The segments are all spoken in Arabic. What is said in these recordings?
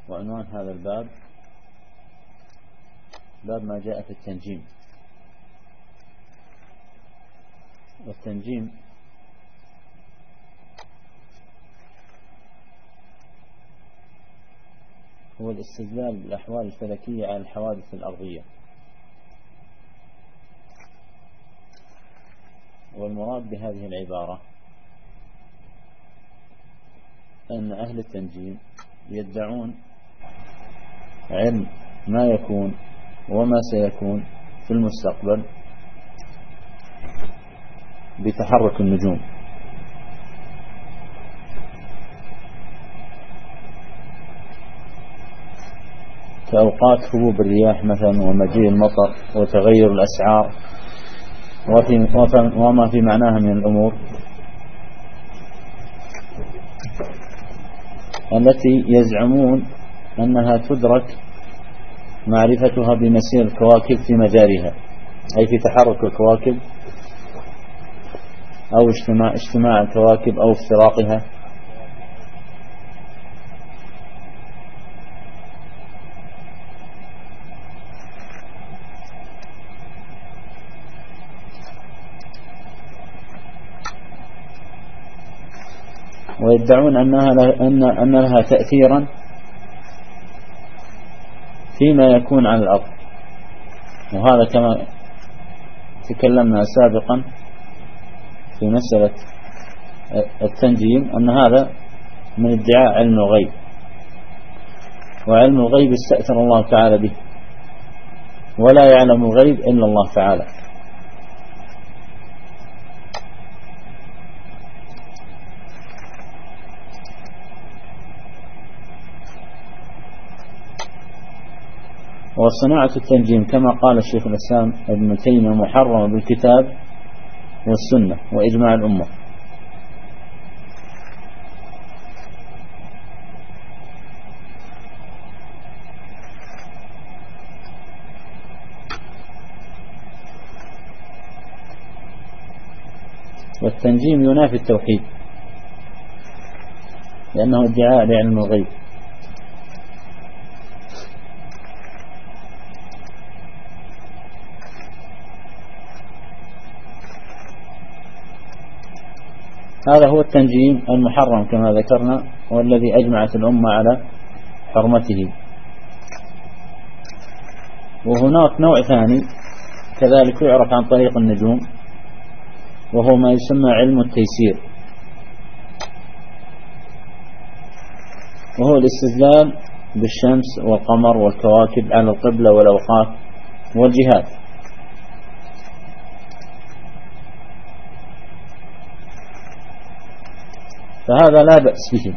وعنوان هذا الباب باب ما جاء في التنجيم. والتنجيم هو الاستدلال بالأحوال الفلكية على الحوادث الأرضية. والمراد بهذه العبارة أن أهل التنجيم يدعون علم ما يكون وما سيكون في المستقبل بتحرك النجوم، كأوقات هبوب الرياح مثلا ومجيء المطر وتغير الأسعار وما في معناها من الأمور التي يزعمون أنها تدرك معرفتها بمسير الكواكب في مجاريها، أي في تحرك الكواكب أو اجتماع الكواكب أو افتراقها. ويدعون أن لها تأثيرا فيما يكون على الأرض. وهذا كما تكلمنا سابقا في مسألة التنجيم أن هذا من ادعاء علم الغيب، وعلم الغيب استأثر الله تعالى به، ولا يعلم الغيب إلا الله تعالى. وصناعة التنجيم كما قال الشيخ الإسلام ابن تيمية محرمة بالكتاب والسنة وإجماع الأمة. والتنجيم ينافي التوحيد لأنه ادعاء لعلم الغيب. هذا هو التنجيم المحرم كما ذكرنا، والذي أجمعت الأمة على حرمته. وهناك نوع ثاني كذلك يعرف عن طريق النجوم، وهو ما يسمى علم التيسير، وهو الاستدلال بالشمس والقمر والكواكب على القبلة والأوقات والجهات. فهذا لا بأس به،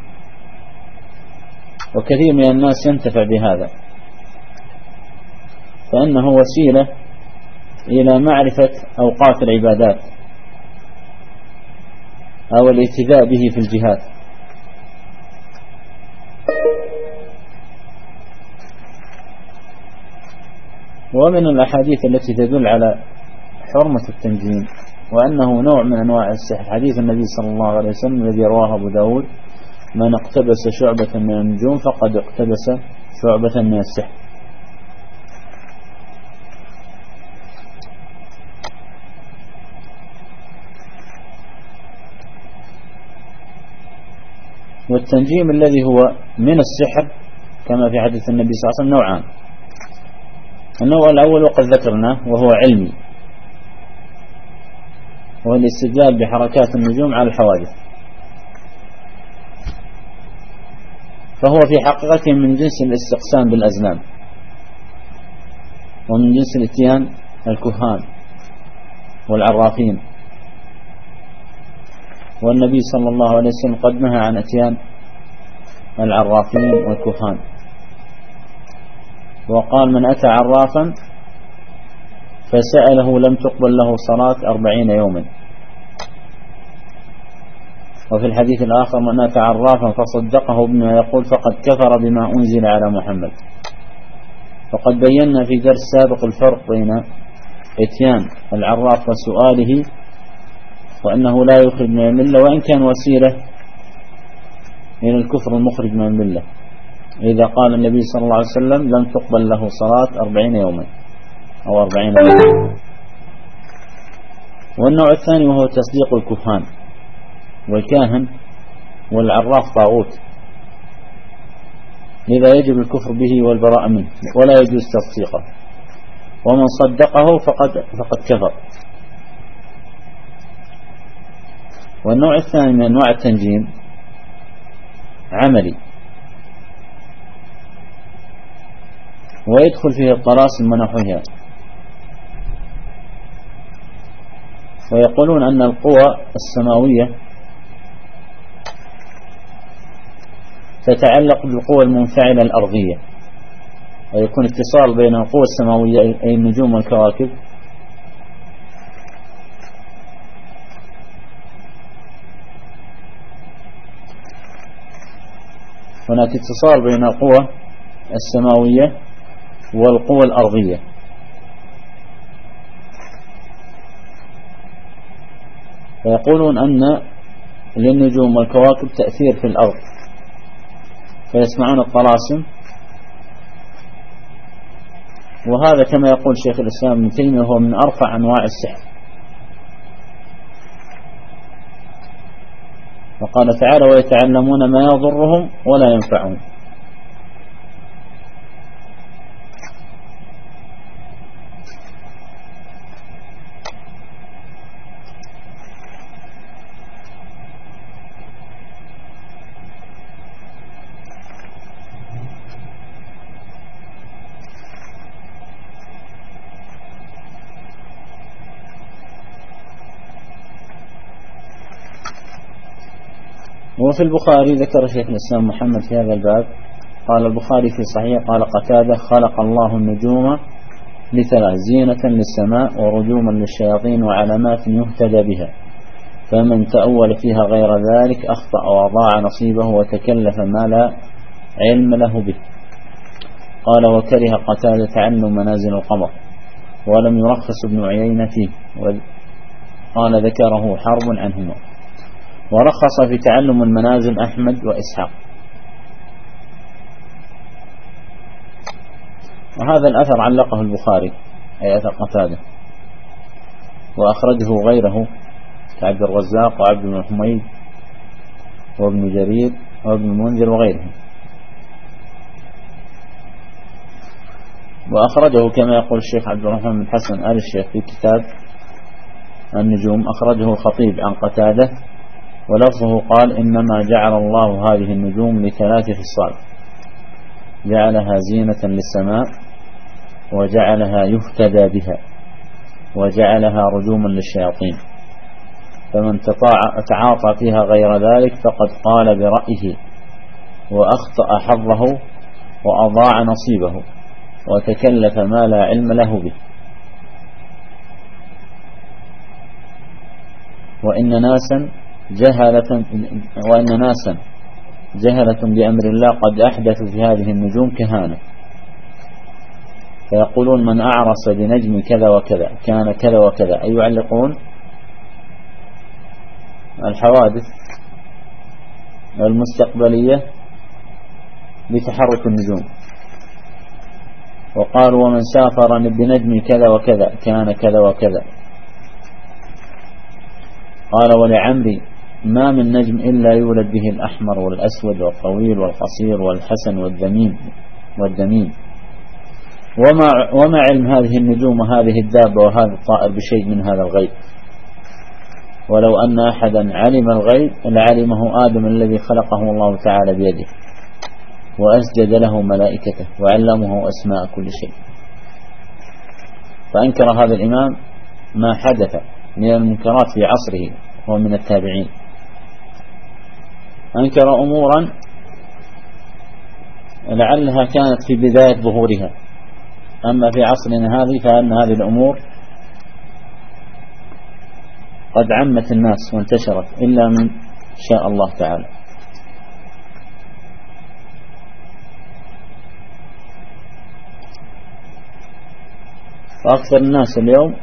وكثير من الناس ينتفع بهذا، فإنه وسيلة إلى معرفة أوقات العبادات أو الاهتداء به في الجهاد. ومن الأحاديث التي تدل على حرمة التنجيم وأنه نوع من أنواع السحر حديث النبي صلى الله عليه وسلم الذي رواه أبو داود: من اقتبس شعبة من النجوم فقد اقتبس شعبة من السحر. والتنجيم الذي هو من السحر كما في حديث النبي صلى الله عليه وسلم نوعان. النوع الأول وقد ذكرناه وهو علمي، وهو الاستدلال بحركات النجوم على الحوادث، فهو في حقيقته من جنس الاستقسام بالأزلام، ومن جنس الاتيان الكهان والعرافين. والنبي صلى الله عليه وسلم قد نهى عن اتيان العرافين والكهان، وقال: من أتى عرافا فسأله لم تقبل له صلاة 40 يوما. وفي الحديث الآخر: من أتى عرافا فصدقه بما يقول فقد كفر بما أنزل على محمد. وقد بينا في درس سابق الفرق بين اتيان العراف وسؤاله، وأنه لا يخرج من الملة وإن كان وسيلة إلى الكفر المخرج من الملة. إذا قال النبي صلى الله عليه وسلم لم تقبل له صلاة 40 يوما أو 40 يوما. والنوع الثاني وهو تصديق الكهان، والكاهن والعراف طاغوت، لذا يجب الكفر به والبراء منه ولا يجوز تصديقه، ومن صدقه فقد كفر. والنوع الثاني من أنواع التنجيم عملي، ويدخل فيه الطلاسم ونحوها، ويقولون أن القوى السماوية تتعلق بالقوى المنفعلة الأرضية، ويكون اتصال بين القوى السماوية أي النجوم والكواكب هناك اتصال بين القوى السماوية والقوى الأرضية، ويقولون أن للنجوم والكواكب تأثير في الأرض، فيسمعون الطلاسم. وهذا كما يقول شيخ الإسلام ابن تيمية هو من أرفع أنواع السحر. وقال تعالى ويتعلمون ما يضرهم ولا ينفعهم. وفي البخاري ذكر شيخ الإسلام محمد في هذا الباب، قال البخاري في صحيح قال قتادة خلق الله النجوم لثلاث: زينة للسماء ورجوما للشياطين وعلامات يهتدى بها، فمن تأول فيها غير ذلك أخطأ وأضاع نصيبه وتكلف ما لا علم له به. قال وكره قتادة تعلم منازل القمر، ولم يرخص ابن عيينة فيه، قال ذكره حرب عنهما، ورخص في تعلم المنازل أحمد وإسحاق. وهذا الأثر علقه البخاري أي أثر قتادة، وأخرجه غيره كعبد الرزاق وعبد بن حميد وابن جرير وابن المنذر وغيرهم. وأخرجه كما يقول الشيخ عبد الرحمن بن حسن آل الشيخ في كتاب النجوم، أخرجه الخطيب عن قتادة ولفظه قال إنما جعل الله هذه النجوم لثلاث خصال: جعلها زينة للسماء، وجعلها يهتدى بها، وجعلها رجوما للشياطين، فمن تعاطى فيها غير ذلك فقد قال برأيه وأخطأ حظه وأضاع نصيبه وتكلف ما لا علم له به. وإن ناسا جهلة بأمر الله قد أحدثوا في هذه النجوم كهانة، فيقولون من أعرس بنجم كذا وكذا كان كذا وكذا، أي يعلقون الحوادث المستقبلية بتحرك النجوم. وقالوا ومن سافر بنجم كذا وكذا كان كذا وكذا. قال ولعمري ما من نجم إلا يولد به الأحمر والأسود والطويل والقصير والحسن والدميم. وما علم هذه النجوم وهذه الدابة وهذا الطائر بشيء من هذا الغيب، ولو أن أحدا علم الغيب لعلمه آدم الذي خلقه الله تعالى بيده وأسجد له ملائكته وعلمه أسماء كل شيء. فأنكر هذا الإمام ما حدث من المنكرات في عصره، هو من التابعين، أنكر أمورا لعلها كانت في بداية ظهورها، أما في عصرنا هذه فأن هذه الأمور قد عمت الناس وانتشرت إلا من شاء الله تعالى. وأكثر الناس اليوم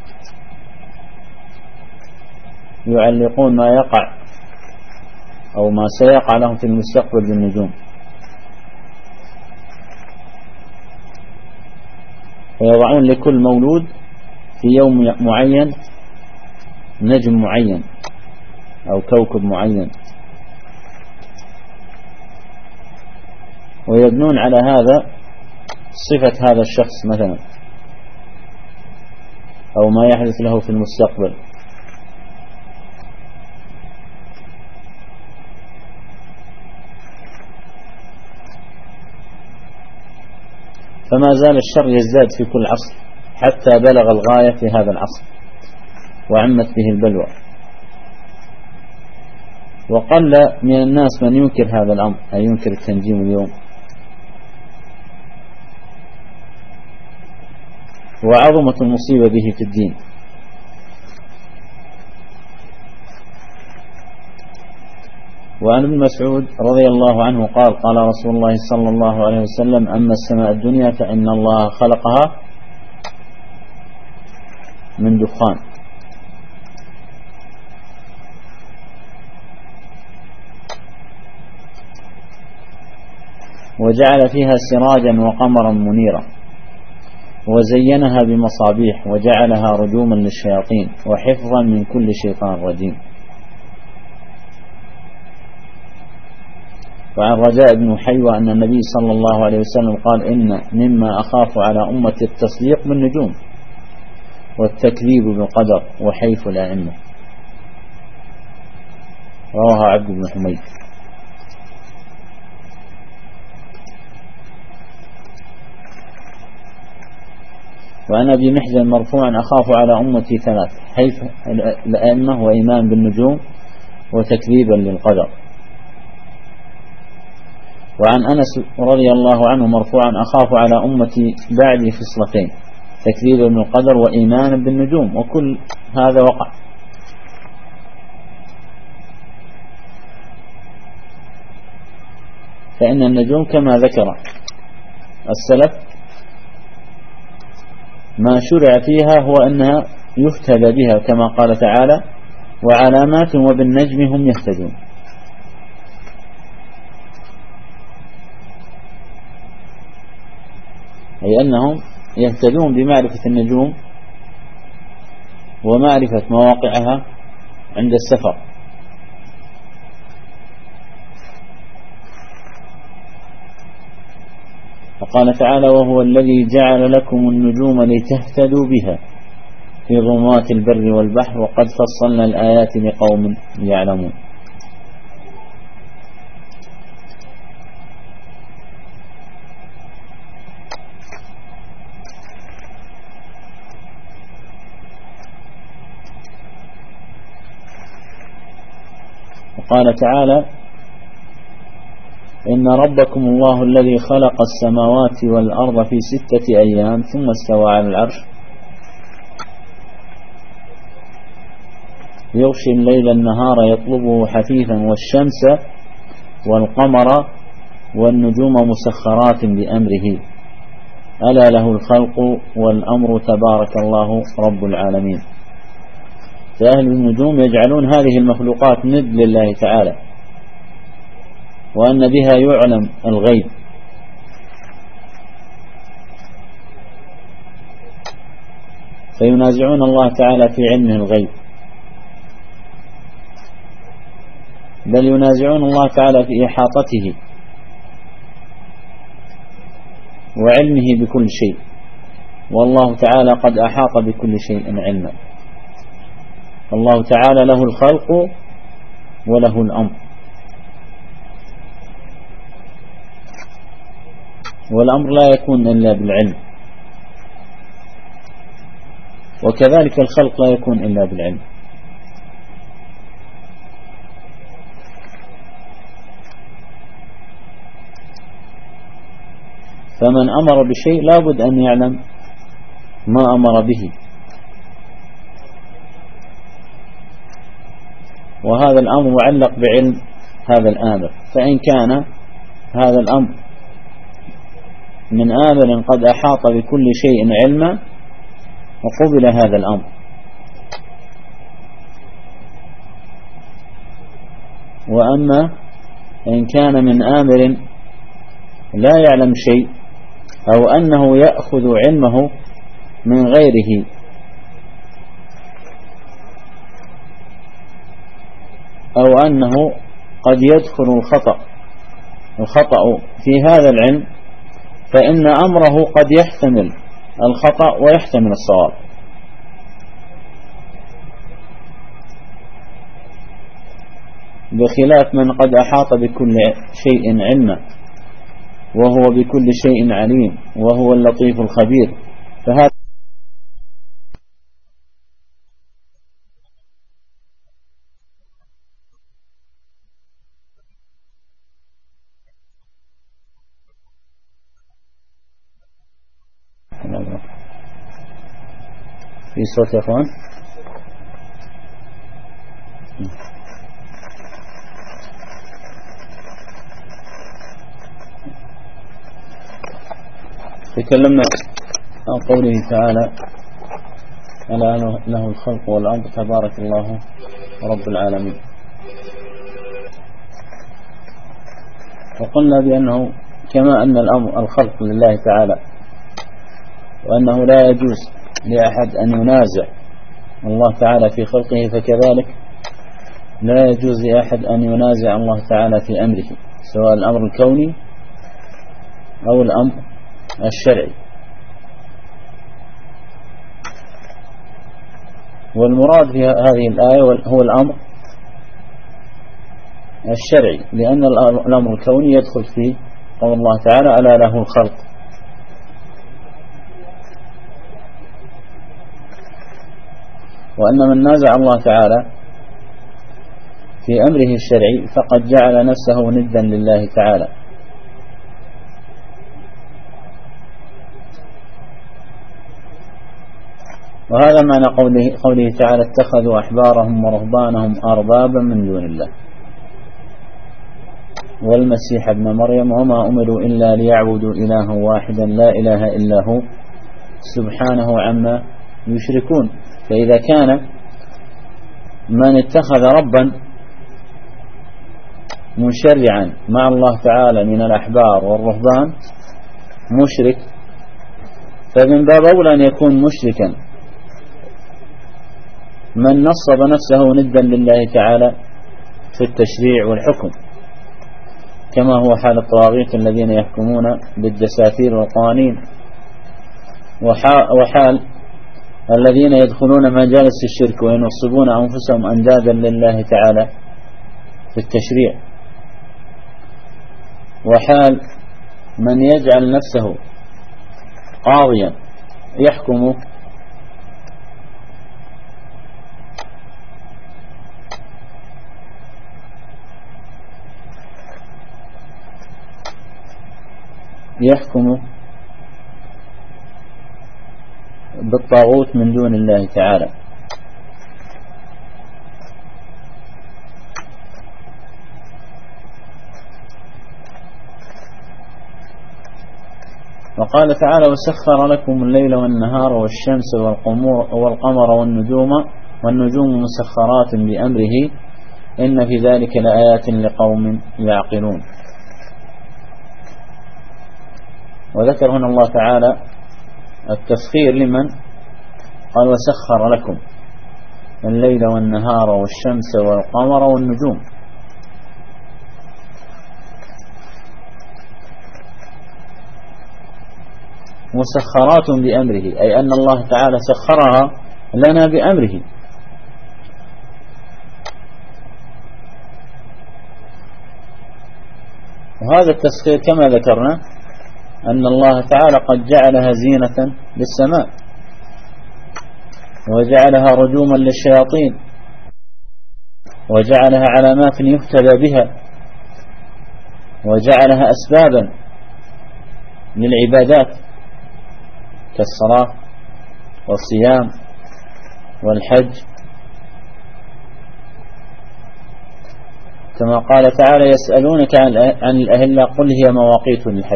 يعلقون ما يقع أو ما سيقع لهم في المستقبل بالنجوم، فيضعون لكل مولود في يوم معين نجم معين أو كوكب معين، ويبنون على هذا صفة هذا الشخص مثلا أو ما يحدث له في المستقبل. فما زال الشر يزداد في كل عصر حتى بلغ الغاية في هذا العصر وعمت به البلوى، وقل من الناس من ينكر هذا الأمر، أي ينكر التنجيم اليوم. وعظمت المصيبة به في الدين. وعن ابن مسعود رضي الله عنه قال: قال رسول الله صلى الله عليه وسلم: أما السماء الدنيا فإن الله خلقها من دخان، وجعل فيها سراجا وقمرا منيرا، وزينها بمصابيح، وجعلها رجوما للشياطين وحفظا من كل شيطان رجيم. وعن رجاء بن حيوة أن النبي صلى الله عليه وسلم قال: إن مما أخاف على أمتي التصديق بالنجوم والتكذيب بالقدر وحيف الأئمة. رواه عبد بن حميد. وعن أبي محزن مرفوعا: أخاف على أمتي ثلاث: حيف الأئمة، وإيمان بالنجوم، وتكذيبا للقدر. وعن أنس رضي الله عنه مرفوعا: أخاف على أمتي بعدي خصلتين: تكذيبا بالقدر وإيمانا بالنجوم. وكل هذا وقع. فإن النجوم كما ذكر السلف ما شرع فيها هو أنها يهتدى بها، كما قال تعالى: وعلامات وبالنجم هم يهتدون. أي أنهم يهتدون بمعرفة النجوم ومعرفة مواقعها عند السفر. وقال تعالى: وهو الذي جعل لكم النجوم لتهتدوا بها في ظلمات البر والبحر وقد فصلنا الآيات لقوم يعلمون. وقال تعالى: إن ربكم الله الذي خلق السماوات والأرض في 6 أيام ثم استوى على العرش يغشي الليل النهار يطلبه حثيثا والشمس والقمر والنجوم مسخرات بأمره ألا له الخلق والأمر تبارك الله رب العالمين. فأهل النجوم يجعلون هذه المخلوقات ند لله تعالى، وأن بها يعلم الغيب، فينازعون الله تعالى في علمه الغيب، بل ينازعون الله تعالى في إحاطته وعلمه بكل شيء، والله تعالى قد أحاط بكل شيء علما. الله تعالى له الخلق وله الأمر، والأمر لا يكون إلا بالعلم، وكذلك الخلق لا يكون إلا بالعلم. فمن أمر بشيء لا بد أن يعلم ما أمر به، وهذا الأمر معلق بعلم هذا الآمر. فإن كان هذا الأمر من آمر قد أحاط بكل شيء علما وقبل هذا الأمر، وأما إن كان من آمر لا يعلم شيء أو أنه يأخذ علمه من غيره أو أنه قد يدخل الخطأ في هذا العلم، فإن أمره قد يحتمل الخطأ ويحتمل الصواب، بخلاف من قد أحاط بكل شيء علما وهو بكل شيء عليم وهو اللطيف الخبير. فهذا في صوت يا أخوان. تكلمنا عن قوله تعالى: ألا له الخلق والأمر تبارك الله رب العالمين. وقلنا بأنه كما أن الخلق لله تعالى، وأنه لا يجوز لأحد أن ينازع الله تعالى في خلقه، فكذلك لا يجوز لأحد أن ينازع الله تعالى في أمره، سواء الأمر الكوني أو الأمر الشرعي. والمراد في هذه الآية هو الأمر الشرعي، لأن الأمر الكوني يدخل في قول الله تعالى: ألا له الخلق. وأن من نازع الله تعالى في أمره الشرعي فقد جعل نفسه ندا لله تعالى. وهذا معنى قوله تعالى: اتخذوا أحبارهم ورهبانهم أربابا من دون الله والمسيح ابن مريم وما أمروا إلا ليعبدوا إلها واحدا لا إله إلا هو سبحانه عما يشركون. فإذا كان من اتخذ ربا مشرعا مع الله تعالى من الأحبار والرهبان مشرك، فمن باب أولى أن يكون مشركا من نصب نفسه ندا لله تعالى في التشريع والحكم، كما هو حال الطواغيت الذين يحكمون بالدساتير والقوانين، وحال الذين يدخلون مجالس الشرك وينصبون أنفسهم أندادا لله تعالى في التشريع، وحال من يجعل نفسه قاضيا يحكم بالطاغوت من دون الله تعالى. وقال تعالى: وسخر لكم الليل والنهار والشمس والقمر والنجوم مسخرات بأمره إن في ذلك لآيات لقوم يعقلون. وذكر هنا الله تعالى التسخير لمن؟ قال: وسخر لكم الليل والنهار والشمس والقمر والنجوم. مسخرات بأمره، أي أن الله تعالى سخرها لنا بأمره. وهذا التسخير كما ذكرنا أن الله تعالى قد جعلها زينة للسماء، وجعلها رجوما للشياطين، وجعلها علامات يهتدى بها، وجعلها أسبابا للعبادات كالصلاة والصيام والحج، كما قال تعالى: يسألونك عن الأهلة قل هي مواقيت للحج.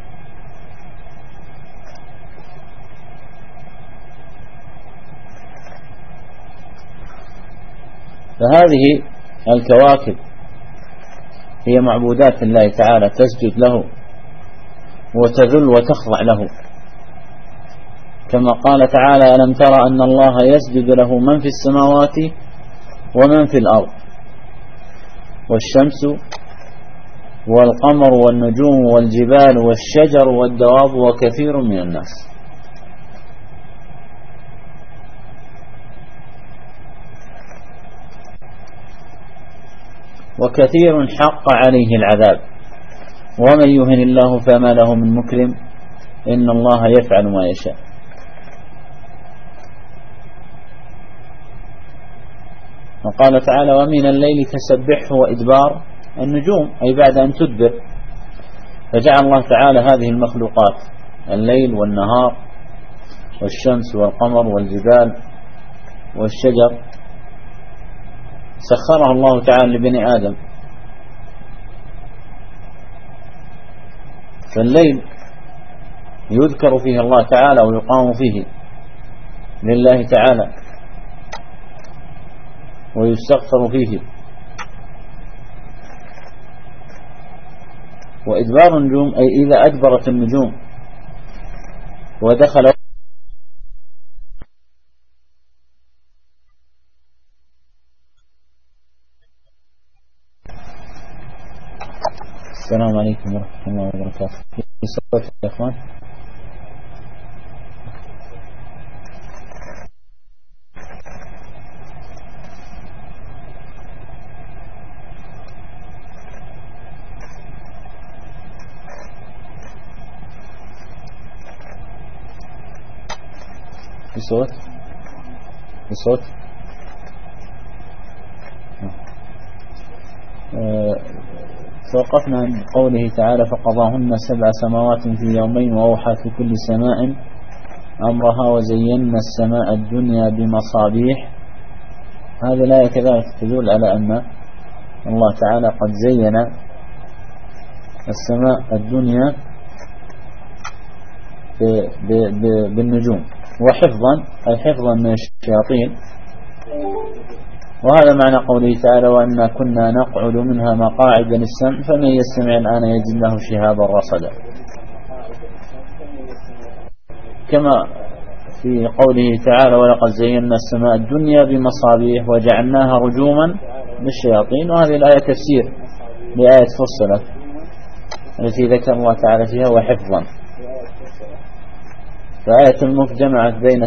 فهذه الكواكب هي معبودات الله تعالى، تسجد له وتذل وتخضع له، كما قال تعالى: ألم ترى أن الله يسجد له من في السماوات ومن في الأرض، والشمس والقمر والنجوم والجبال والشجر والدواب وكثير من الناس. وكثير حق عليه العذاب، ومن يهن الله فما له من مكرم، إن الله يفعل ما يشاء. وقال تعالى: ومن الليل فسبحه وإدبار النجوم، أي بعد أن تدبر. فجعل الله تعالى هذه المخلوقات، الليل والنهار والشمس والقمر والجبال والشجر، سخرها الله تعالى لبني آدم. فالليل يذكر فيه الله تعالى ويقام فيه لله تعالى ويستغفر فيه. وإدبار النجوم أي إذا أدبرت النجوم ودخل. السلام عليكم ورحمة الله وبركاته. في صوت يا إخوان؟ في صوت؟ في صوت؟ توقفنا عند قوله تعالى: فقضاهن 7 سماوات في يومين وأوحى في كل سماء أمرها وزينا السماء الدنيا بمصابيح. هذه الآية كذلك تدل على أن الله تعالى قد زين السماء الدنيا بالنجوم، وحفظا أي حفظا من الشياطين. وهذا معنى قوله تعالى: وأنا كنا نقعد منها مقاعد للسمع فمن يستمع الآن يجد له شهابا رصدا. كما في قوله تعالى: ولقد زينا السماء الدنيا بمصابيح وجعلناها رجوما للشياطين. وهذه الآية تفسير لآية فصلت التي ذكر الله تعالى فيها وحفظا. فآية الملك جمعت بين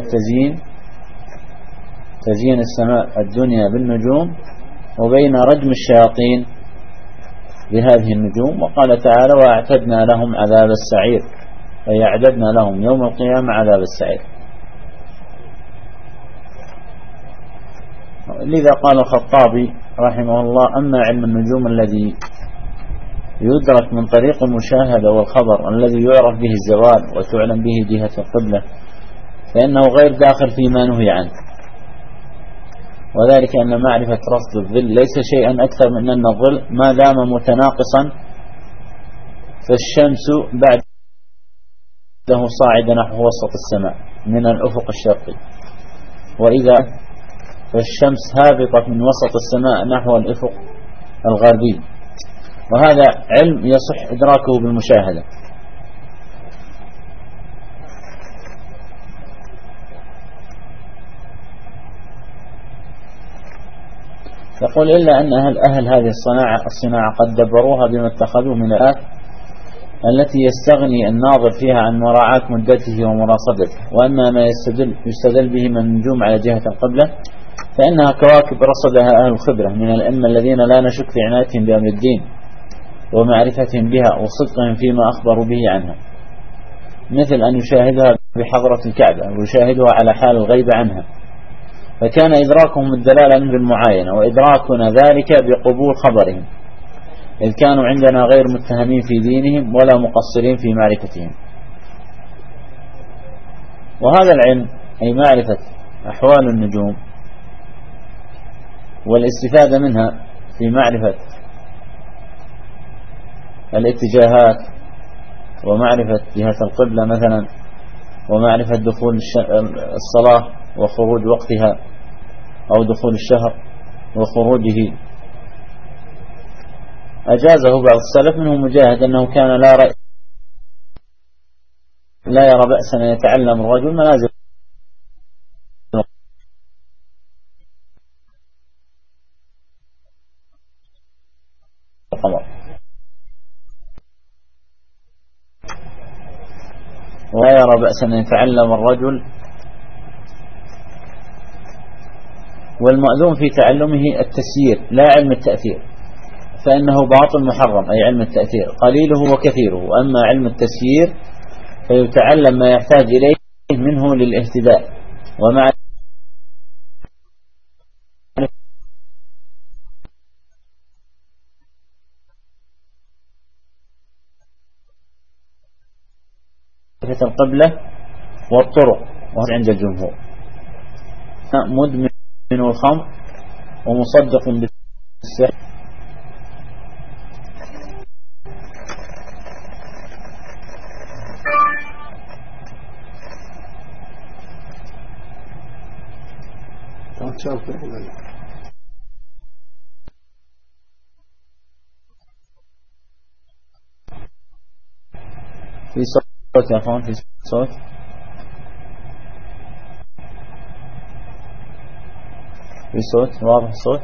تزيين السماء الدنيا بالنجوم وبين رجم الشياطين بهذه النجوم. وقال تعالى: وأعتدنا لهم عذاب السعير، أي أعددنا لهم يوم القيامة عذاب السعير. لذا قال الخطابي رحمه الله: أما علم النجوم الذي يدرك من طريق المشاهدة والخبر الذي يعرف به الزوال وتعلم به جهة القبلة فإنه غير داخل فيما نهي عنه، وذلك أن معرفة رصد الظل ليس شيئا أكثر من أن الظل ما دام متناقصا فالشمس بعده صاعدة نحو وسط السماء من الأفق الشرقي، وإذا فالشمس هابطة من وسط السماء نحو الأفق الغربي. وهذا علم يصح إدراكه بالمشاهدة. يقول: إلا أن أهل هذه الصناعة قد دبروها بما اتخذوه من الآيات التي يستغني الناظر فيها عن مراعاة مدته ومراصدته. وأما ما يستدل به من النجوم على جهة القبلة فإنها كواكب رصدها أهل الخبرة من الأئمة الذين لا نشك في عنايتهم بأمر الدين ومعرفتهم بها وصدقهم فيما أخبروا به عنها، مثل أن يشاهدها بحضرة الكعبة ويشاهدها على حال الغيب عنها، فكان إدراكهم الدلالة منه بالمعاينة، وإدراكنا ذلك بقبول خبرهم، إذ كانوا عندنا غير متهمين في دينهم ولا مقصرين في معرفتهم. وهذا العلم أي معرفة أحوال النجوم والاستفادة منها في معرفة الاتجاهات ومعرفة جهة القبلة مثلا، ومعرفة دخول الصلاة وخروج وقتها أو دخول الشهر وخروجه، أجازه بعض السلف منهم مجاهد أنه كان لا يرى بأسا أن يتعلم الرجل منازل ولا يرى بأسا أن يتعلم الرجل، والمأذون في تعلمه التسيير لا علم التأثير، فإنه باطل محرم، أي علم التأثير قليله وكثيره. أما علم التسيير فيتعلم ما يحتاج إليه منه للاهتداء ومع القبلة والطرق، وهذا عند الجمهور. مدمن الخمر ومصدق بالسحر. في صوت يا أخوان، في صوت. في صوت واضح الصوت.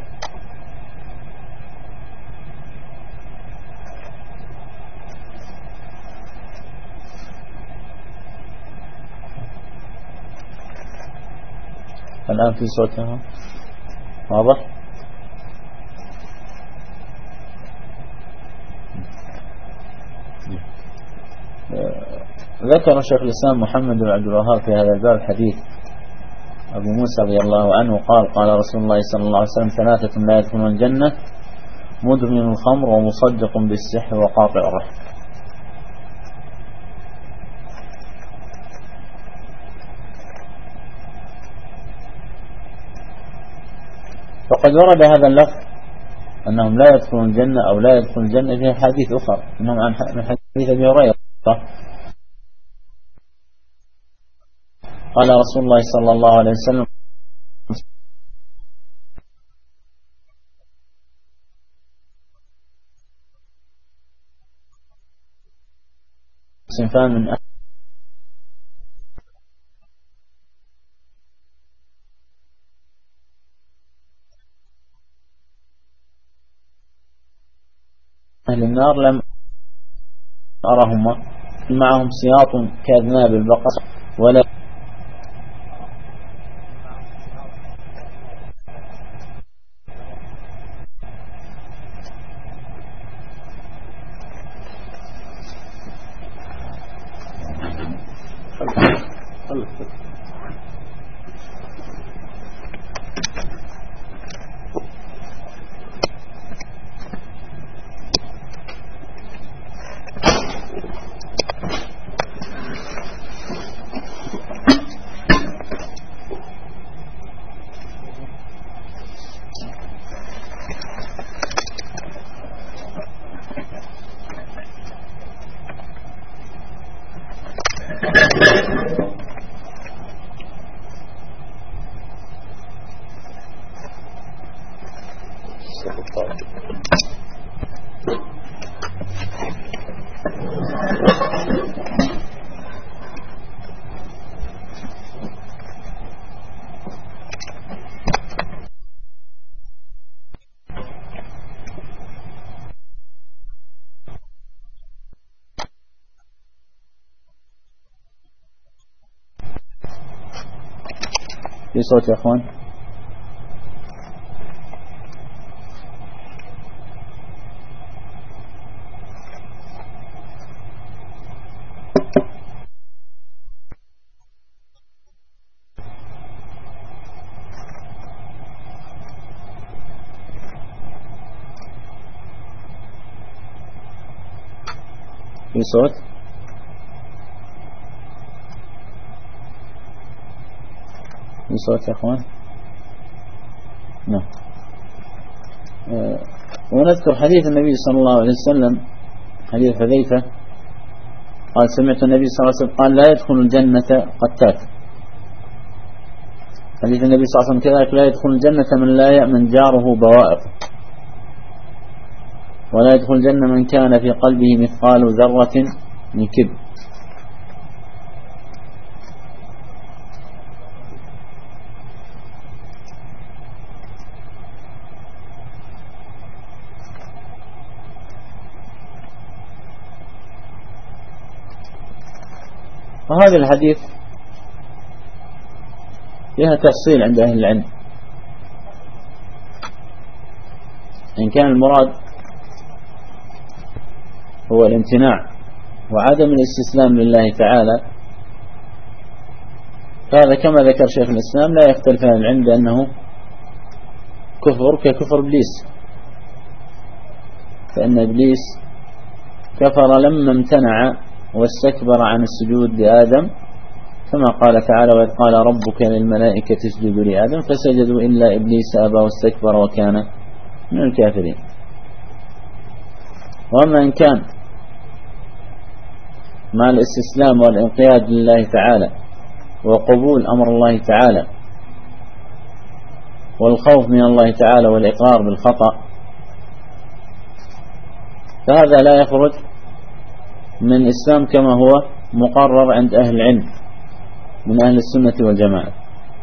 الآن في صوت يا أخوان واضح. ذكر شيخ الإسلام محمد بن عبد الوهاب في هذا الباب حديث أبو موسى رضي الله عنه قال: قال رسول الله صلى الله عليه وسلم: ثلاثة لا يدخلون الجنة: مدمن الخمر ومصدق بالسحر وقاطع الرحم. فقد ورد هذا اللفظ أنهم لا يدخلون الجنة أو لا يدخلون الجنة في حديث أخرى، إنهم عن حديث أبي هريرة قال رسول الله صلى الله عليه وسلم: صنفان من أهل النار لم أرهما معهم سياط كأذناب البقر ولا في صوت يا أخوان. في صوت. في صوت يا أخوان. نعم. ونذكر حديث النبي صلى الله عليه وسلم، حديث حذيفة قال: سمعت النبي صلى الله عليه وسلم قال: لا يدخل الجنة قتات. حديث النبي صلى الله عليه وسلم كذلك: لا يدخل الجنة من لا يأمن جاره بوائق، ولا يدخل الجنة من كان في قلبه مثقال ذرة من كبر. وهذا الحديث فيها تفصيل عند أهل العلم، إن كان المراد هو الامتناع وعدم الاستسلام لله تعالى، فهذا كما ذكر شيخ الإسلام لا يختلف أهل العلم بأنه كفر ككفر إبليس، فإن إبليس كفر لما امتنع واستكبر عن السجود لآدم، كما قال تعالى: وإذ قال ربك للملائكة اسجدوا لآدم فسجدوا إلا إبليس أبى واستكبر وكان من الكافرين. وأما إن كان مع الاستسلام والانقياد لله تعالى وقبول أمر الله تعالى والخوف من الله تعالى والإقرار بالخطأ، فهذا لا يخرج من الإسلام كما هو مقرر عند أهل العلم من أهل السنة والجماعة.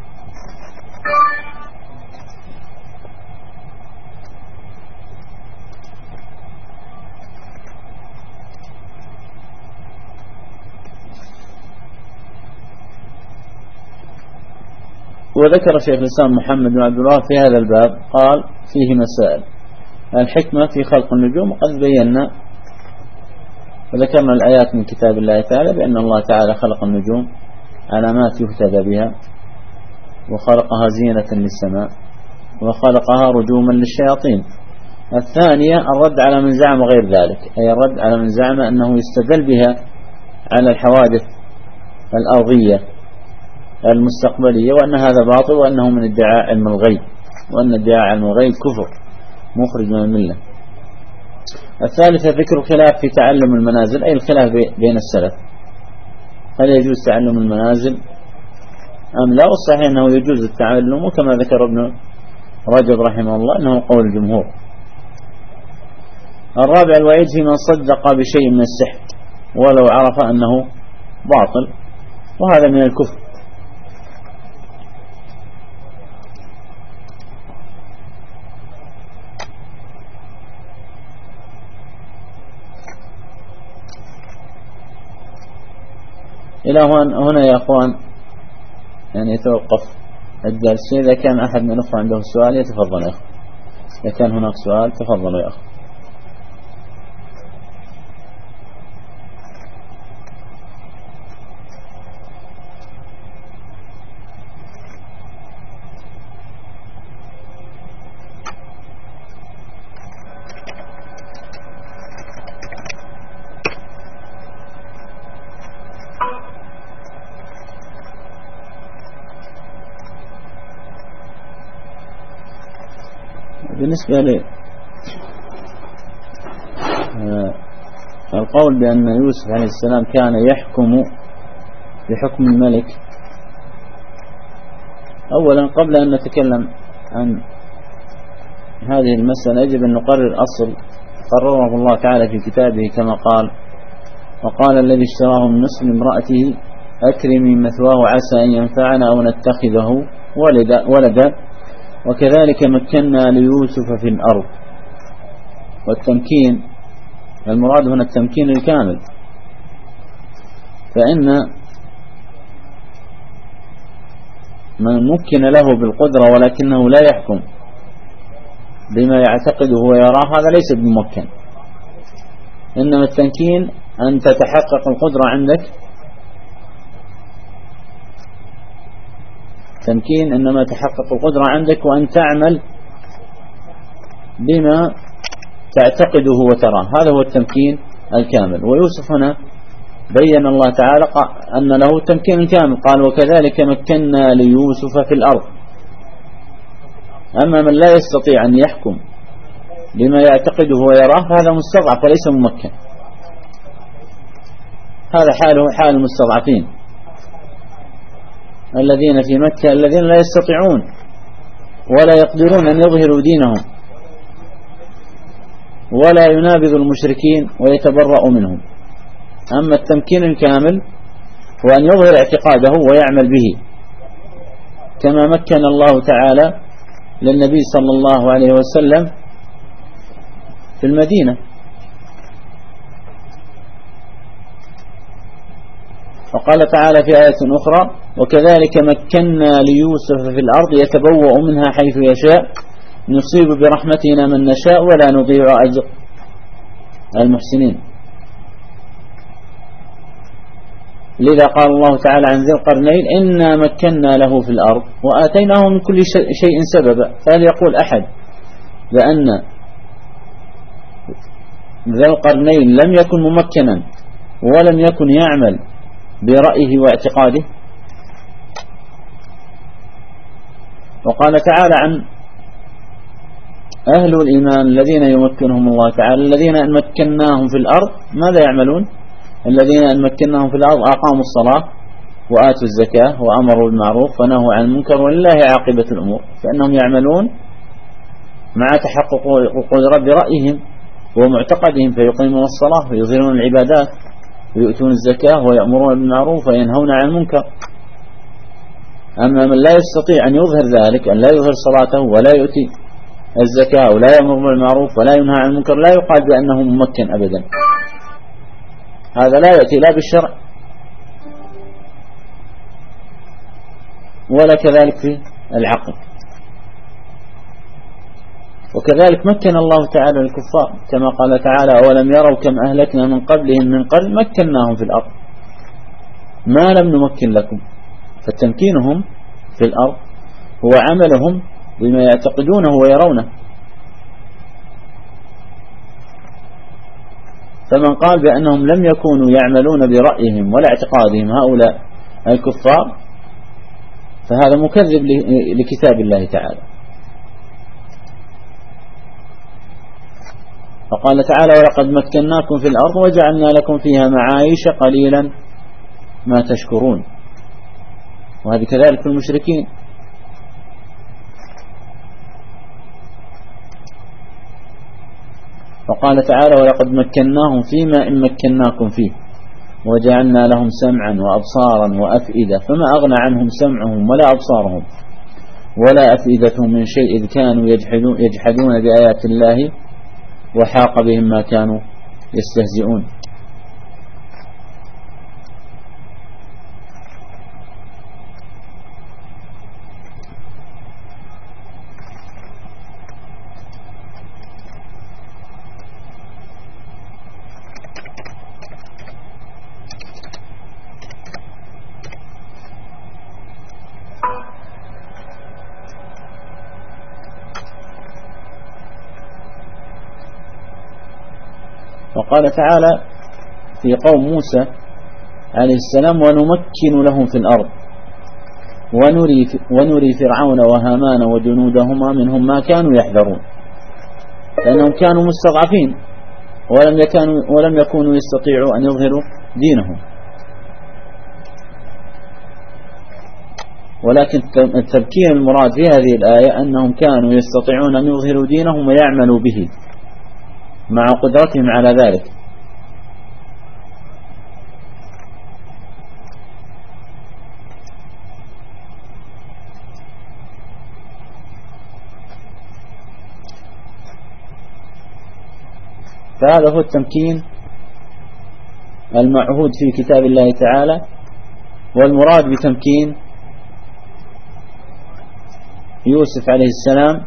وذكر شيخ الإسلام محمد بن عبد الوهاب في هذا الباب قال فيه مسائل: الحكمة في خلق النجوم، وقد بينا وذكرنا الآيات من كتاب الله تعالى بأن الله تعالى خلق النجوم علامات يهتدى بها، وخلقها زينة للسماء، وخلقها رجوما للشياطين. الثانية الرد على من زعم غير ذلك، أي الرد على من زعم أنه يستدل بها على الحوادث الأرضية المستقبلية، وأن هذا باطل، وأنه من ادعاء علم الغيب، وأن ادعاء علم الغيب كفر مخرج من الملة. الثالثة ذكر الخلاف في تعلم المنازل، أي الخلاف بين السلف، هل يجوز تعلم المنازل أم لا؟ والصحيح أنه يجوز التعلم، وكما ذكر ابن رجب رحمه الله أنه قول الجمهور. الرابع الوعيد في من صدق بشيء من السحر ولو عرف أنه باطل، وهذا من الكفر. إلى هنا يا أخوان يعني يتوقف الدرس. إذا كان أحد من الأخوة عنده سؤال يتفضل يا أخي، إذا كان هناك سؤال تفضلوا يا أخي. بالنسبة لي القول بأن يوسف عليه السلام كان يحكم بحكم الملك، أولا قبل أن نتكلم عن هذه المسألة يجب أن نقرر أصل قرره الله تعالى في كتابه كما قال: وقال الذي اشتراه من مصر امرأته أكرمي مثواه عسى أن ينفعنا أو نتخذه ولدا وكذلك مكنا ليوسف في الأرض. والتمكين المراد هنا التمكين الكامل، فإن من مكن له بالقدرة ولكنه لا يحكم بما يعتقده ويراه هذا ليس بممكن، إنما التمكين أن تتحقق القدرة عندك، تمكين إنما تحقق القدرة عندك وأن تعمل بما تعتقده وتراه، هذا هو التمكين الكامل. ويوسف هنا بين الله تعالى أن له تمكين كامل، قال: وكذلك مكنا ليوسف في الأرض. أما من لا يستطيع أن يحكم بما يعتقده ويراه هذا مستضعف وليس ممكن، هذا حاله حال المستضعفين الذين في مكة الذين لا يستطيعون ولا يقدرون أن يظهروا دينهم ولا ينابذوا المشركين ويتبرأوا منهم. أما التمكين الكامل هو أن يظهر اعتقاده ويعمل به، كما مكن الله تعالى للنبي صلى الله عليه وسلم في المدينة. وقال تعالى في آية أخرى: وكذلك مكنا ليوسف في الأرض يتبوأ منها حيث يشاء نصيب برحمتنا من نشاء ولا نضيع أجر المحسنين. لذا قال الله تعالى عن ذي القرنين: إنا مكنا له في الأرض وآتيناه من كل شيء سببا. فهل يقول أحد بأن ذي القرنين لم يكن ممكنا ولم يكن يعمل برأيه واعتقاده؟ وقال تعالى عن أهل الإيمان الذين يمكنهم الله تعالى: الذين إن مكناهم في الأرض ماذا يعملون؟ الذين إن مكناهم في الأرض أقاموا الصلاة وآتوا الزكاة وأمروا بالمعروف ونهوا عن المنكر ولله عاقبة الأمور. فإنهم يعملون مع تحقق قدرة برأيهم ومعتقدهم، فيقيمون الصلاة ويظهرون العبادات ويؤتون الزكاة ويأمرون بالمعروف وينهون عن المنكر. أما من لا يستطيع أن يظهر ذلك، أن لا يظهر صلاته ولا يؤتي الزكاة ولا يأمر بالمعروف ولا ينهى عن المنكر، لا يقال بأنه ممكن أبدا. هذا لا يأتي لا بالشرع ولا كذلك في العقل. وكذلك مكن الله تعالى الكفار كما قال تعالى: أولم يروا كم أهلكنا من قبلهم من قرن مكناهم في الأرض ما لم نمكن لكم. فتمكينهم في الأرض هو عملهم بما يعتقدونه ويرونه. فمن قال بأنهم لم يكونوا يعملون برأيهم ولا اعتقادهم هؤلاء الكفار فهذا مكذب لكتاب الله تعالى. فقال تعالى: ولقد مكناكم في الأرض وجعلنا لكم فيها معايش قليلا ما تشكرون. وهذه كذلك في المشركين. وقال تعالى: ولقد مكناهم فيما إن مكناكم فيه وجعلنا لهم سمعا وأبصارا وأفئدة فما أغنى عنهم سمعهم ولا أبصارهم ولا أفئدتهم من شيء إذ كانوا يجحدون بآيات الله وحاق بهم ما كانوا يستهزئون. وقال تعالى في قوم موسى عليه السلام: ونمكن لهم في الأرض ونري فرعون وهامان وجنودهما منهم ما كانوا يحذرون. لأنهم كانوا مستضعفين ولم يكونوا يستطيعوا أن يظهروا دينهم. ولكن التذكير المراد في هذه الآية أنهم كانوا يستطيعون أن يظهروا دينهم ويعملوا به مع قدرتهم على ذلك. فهذا هو التمكين المعهود في كتاب الله تعالى. والمراد بتمكين يوسف عليه السلام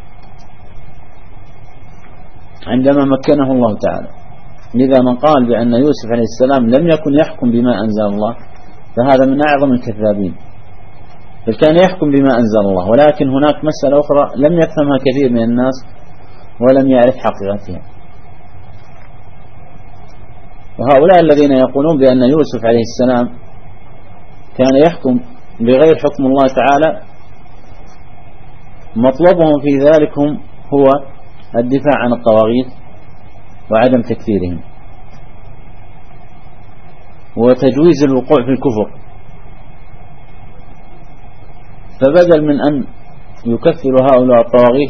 عندما مكنه الله تعالى. لذا من قال بأن يوسف عليه السلام لم يكن يحكم بما أنزل الله فهذا من أعظم الكذابين. بل كان يحكم بما أنزل الله، ولكن هناك مسألة أخرى لم يفهمها كثير من الناس ولم يعرف حقيقتها. وهؤلاء الذين يقولون بأن يوسف عليه السلام كان يحكم بغير حكم الله تعالى مطلبهم في ذلك هو الدفاع عن الطواغيت وعدم تكفيرهم وتجويز الوقوع في الكفر. فبدل من أن يكفروا هؤلاء الطواغيت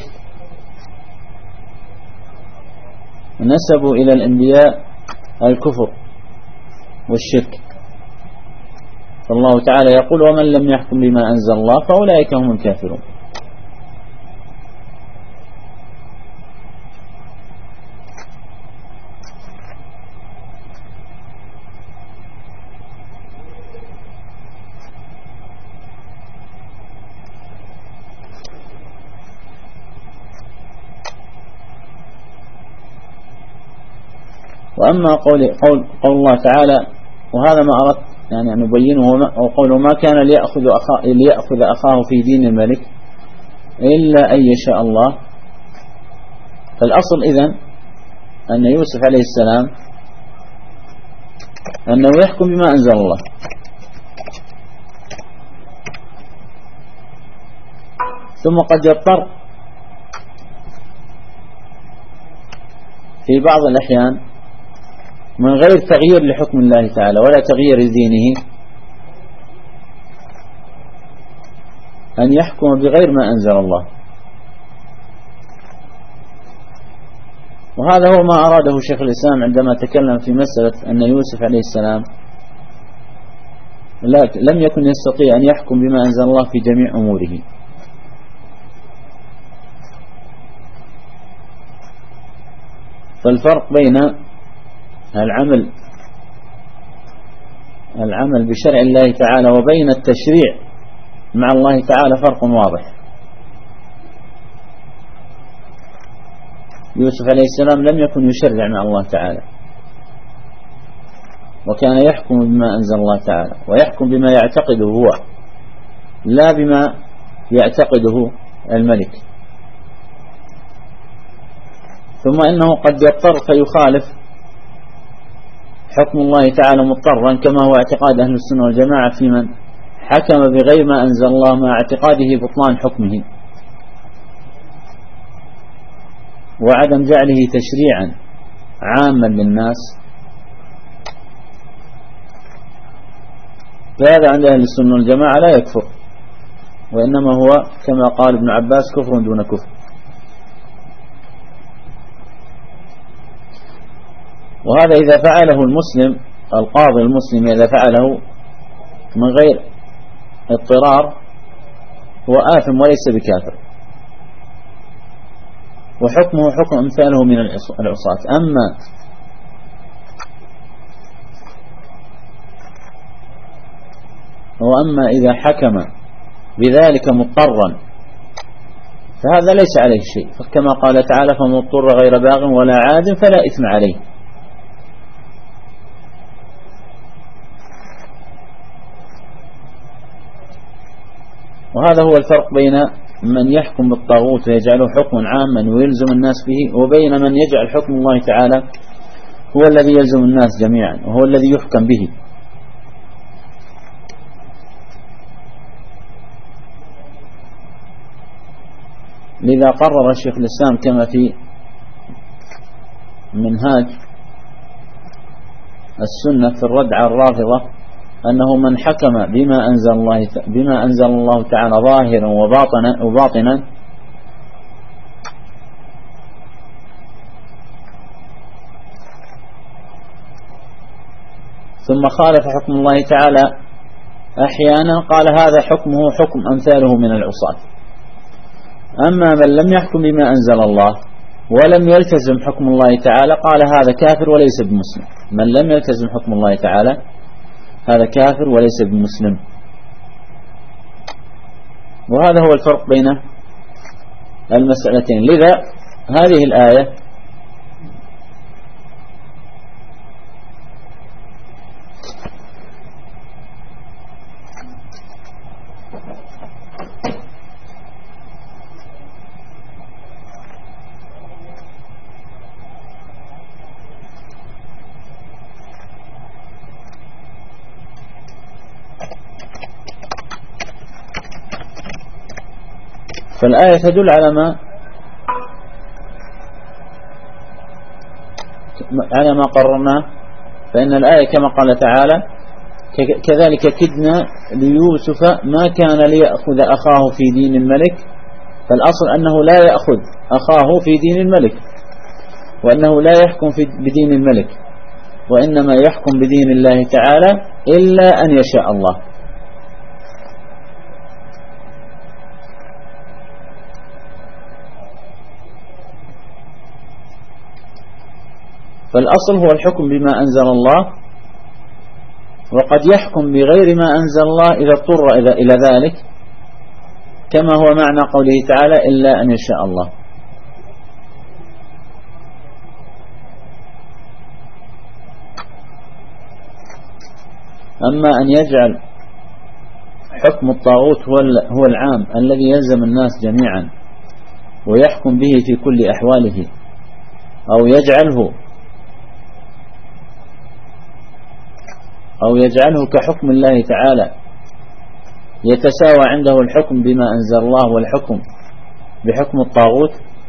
نسبوا إلى الأنبياء الكفر والشرك. فالله تعالى يقول: ومن لم يحكم بما أنزل الله فأولئك هم الكافرون. وأما قول الله تعالى، وهذا ما أردت يعني أن نبينه، وقوله ما كان ليأخذ أخاه في دين الملك إلا أن يشاء الله. فالأصل إذن أن يوسف عليه السلام أنه يحكم بما أنزل الله، ثم قد يضطر في بعض الأحيان من غير تغيير لحكم الله تعالى ولا تغيير لدينه أن يحكم بغير ما أنزل الله. وهذا هو ما أراده شيخ الإسلام عندما تكلم في مسألة أن يوسف عليه السلام لم يكن يستطيع أن يحكم بما أنزل الله في جميع أموره. فالفرق بين العمل بشرع الله تعالى وبين التشريع مع الله تعالى فرق واضح. يوسف عليه السلام لم يكن يشرع مع الله تعالى، وكان يحكم بما أنزل الله تعالى، ويحكم بما يعتقده هو لا بما يعتقده الملك. ثم إنه قد يضطر فيخالف حكم الله تعالى مضطرا، كما هو اعتقاد أهل السنة والجماعة في من حكم بغير ما أنزل الله مع اعتقاده بطلان حكمه وعدم جعله تشريعا عاما للناس. فهذا عند أهل السنة والجماعة لا يكفر، وإنما هو كما قال ابن عباس كفر دون كفر. وهذا إذا فعله المسلم القاضي المسلم، إذا فعله من غير اضطرار هو آثم وليس بكافر، وحكمه حكم أمثاله من العصاة. وأما إذا حكم بذلك مضطرا فهذا ليس عليه شيء، فكما قال تعالى فمن اضطر غير باغ ولا عاد فلا إثم عليه. وهذا هو الفرق بين من يحكم بالطاغوت ويجعله حكما عاما ويلزم الناس به، وبين من يجعل حكم الله تعالى هو الذي يلزم الناس جميعا وهو الذي يحكم به. لذا قرر الشيخ الإسلام كما في منهاج السنة في الرد على الرافضة أنه من حكم بما أنزل الله تعالى ظاهرا وباطنا ثم خالف حكم الله تعالى أحيانا قال هذا حكمه حكم أمثاله من العصاة. أما من لم يحكم بما أنزل الله ولم يلتزم حكم الله تعالى قال هذا كافر وليس بمسلم. من لم يلتزم حكم الله تعالى هذا كافر وليس بمسلم. وهذا هو الفرق بين المسألتين. لذا هذه الآية فالآية تدل على ما قررناه. فإن الآية كما قال تعالى كذلك كدنا ليوسف ما كان ليأخذ أخاه في دين الملك. فالأصل أنه لا يأخذ أخاه في دين الملك، وأنه لا يحكم بدين الملك، وإنما يحكم بدين الله تعالى إلا أن يشاء الله. فالأصل هو الحكم بما أنزل الله، وقد يحكم بغير ما أنزل الله إذا اضطر إلى ذلك، كما هو معنى قوله تعالى إلا أن يشاء الله. أما أن يجعل حكم الطاغوت هو العام الذي يلزم الناس جميعا ويحكم به في كل أحواله، أو يجعله كحكم الله تعالى يتساوى عنده الحكم بما أنزل الله والحكم بحكم الطاغوت،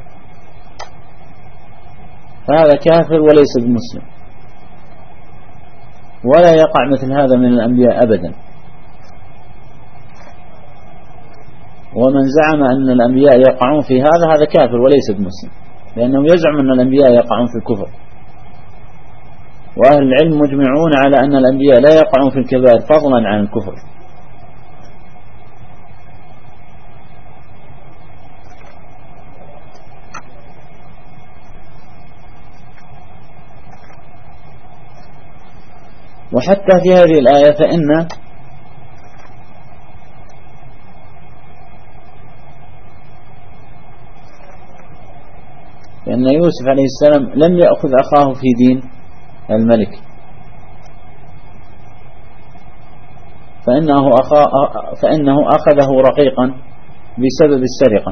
فهذا كافر وليس بمسلم، ولا يقع مثل هذا من الأنبياء أبدا. ومن زعم أن الأنبياء يقعون في هذا كافر وليس بمسلم، لأنه يزعم أن الأنبياء يقعون في الكفر، وأهل العلم مجمعون على أن الأنبياء لا يقعون في الكبائر فضلا عن الكفر. وحتى في هذه الآية فإن يوسف عليه السلام لم يأخذ أخاه في دين الملك، فإنه أخذه رقيقا بسبب السرقة،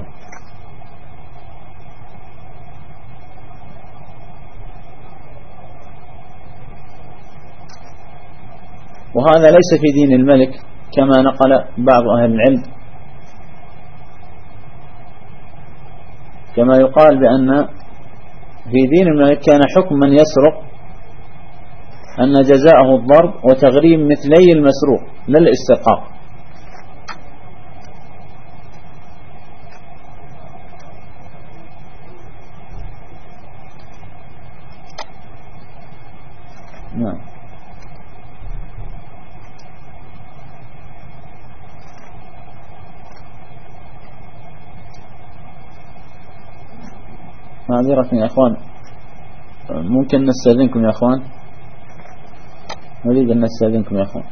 وهذا ليس في دين الملك كما نقل بعض أهل العلم، كما يقال بأن في دين الملك كان حكم من يسرق أن جزاءه الضرب وتغريم مثلي المسروق لا الاستحقاق. نعم. معذرة يا أخوان، ممكن نستأذنكم يا أخوان، نريد أن نستأذنكم يا أخوان.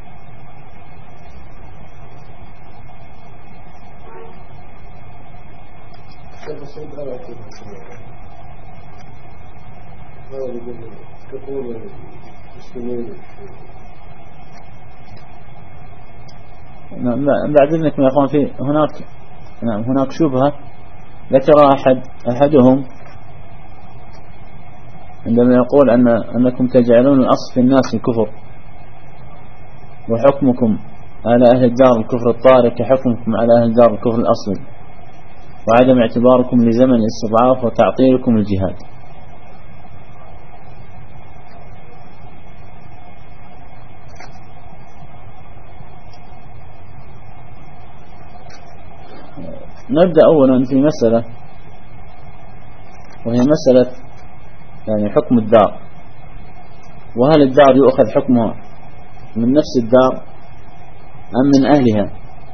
بعد إذنكم يا أخوان، في هناك شبهة ذكر أحدهم عندما يقول أنكم تجعلون الأصل في الناس الكفر، وحكمكم على أهل الدار الكفر الطارئ كحكمكم على أهل الدار الكفر الأصلي، وعدم اعتباركم لزمن الاستضعاف وتعطيلكم الجهاد. نبدأ أولا في مسألة، وهي مسألة يعني حكم الدار، وهل الدار يؤخذ حكمها من نفس الدار أم من أهلها؟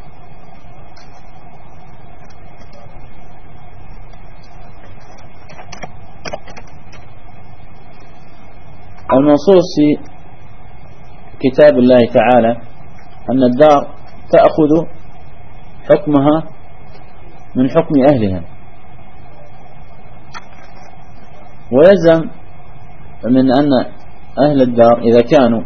المنصوص في كتاب الله تعالى أن الدار تأخذ حكمها من حكم أهلها، ويلزم من أن أهل الدار إذا كانوا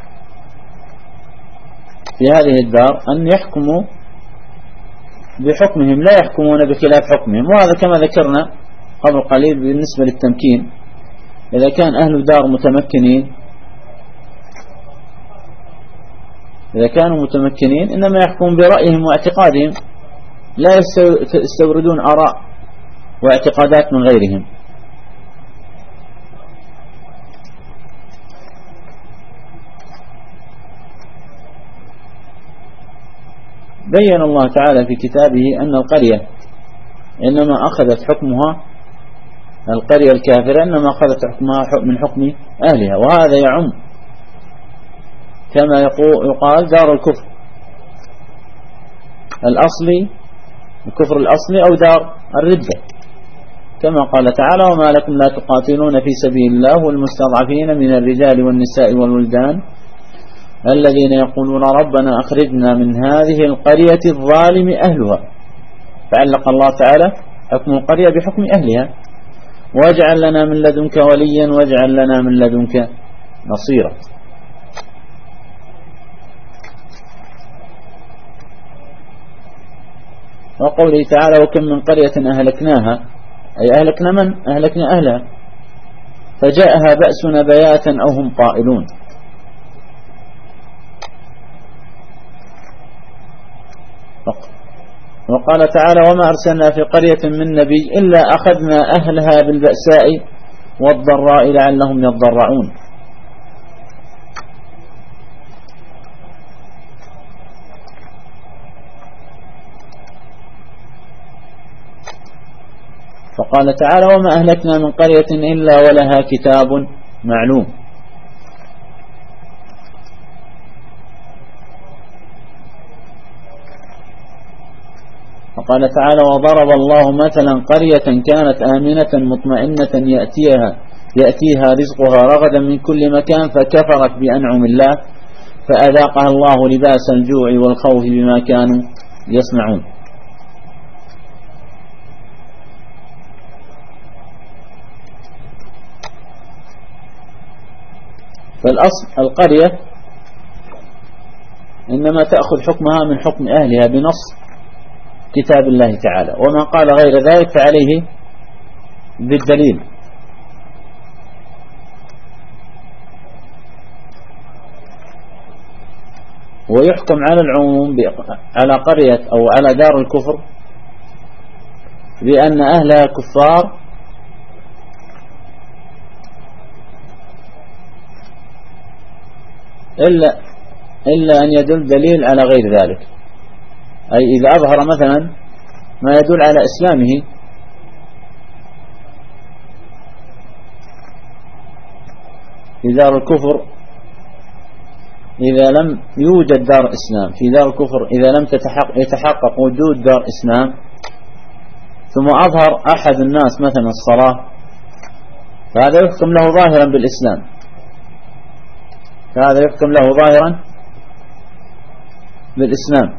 في هذه الدار أن يحكموا بحكمهم، لا يحكمون بخلاف حكمهم. وهذا كما ذكرنا قبل قليل بالنسبة للتمكين، إذا كان أهل الدار متمكنين، إذا كانوا متمكنين إنما يحكمون برأيهم واعتقادهم، لا يستوردون آراء واعتقادات من غيرهم. بين الله تعالى في كتابه أن القرية إنما أخذت حكمها، القرية الكافرة إنما أخذت حكمها من حكم أهلها، وهذا يعم كما يقال دار الكفر الأصلي، الكفر الأصلي، أو دار الردة، كما قال تعالى: وما لكم لا تقاتلون في سبيل الله والمستضعفين من الرجال والنساء والولدان الذين يقولون ربنا أخرجنا من هذه القرية الظالم أهلها. فعلق الله تعالى حكم القرية بحكم أهلها: واجعل لنا من لدنك وليا واجعل لنا من لدنك نصيرا. وقوله تعالى وكم من قرية أهلكناها، أي أهلكنا من؟ أهلكنا أهلها، فجاءها بأسنا بياتا أو هم قائلون. وقال تعالى وما أرسلنا في قرية من نبي إلا أخذنا أهلها بالبأساء والضراء لعلهم يضرعون. فقال تعالى وما أهلكنا من قرية إلا ولها كتاب معلوم. وقال تعالى وضرب الله مثلا قرية كانت آمنة مطمئنة يأتيها رزقها رغدا من كل مكان فكفرت بأنعم الله فأذاقها الله لباس الجوع والخوف بما كانوا يصنعون. فالأصل القرية إنما تأخذ حكمها من حكم أهلها بنص كتاب الله تعالى، ومن قال غير ذلك فعليه بالدليل. ويحكم على العموم على قرية أو على دار الكفر بأن أهلها كفار إلا أن يدل دليل على غير ذلك، أي إذا أظهر مثلا ما يدل على إسلامه في دار الكفر، إذا لم يوجد دار إسلام في دار الكفر، إذا لم يتحقق وجود دار إسلام ثم أظهر أحد الناس مثلا الصلاة فهذا يحكم له ظاهرا بالإسلام، فهذا يحكم له ظاهرا بالإسلام.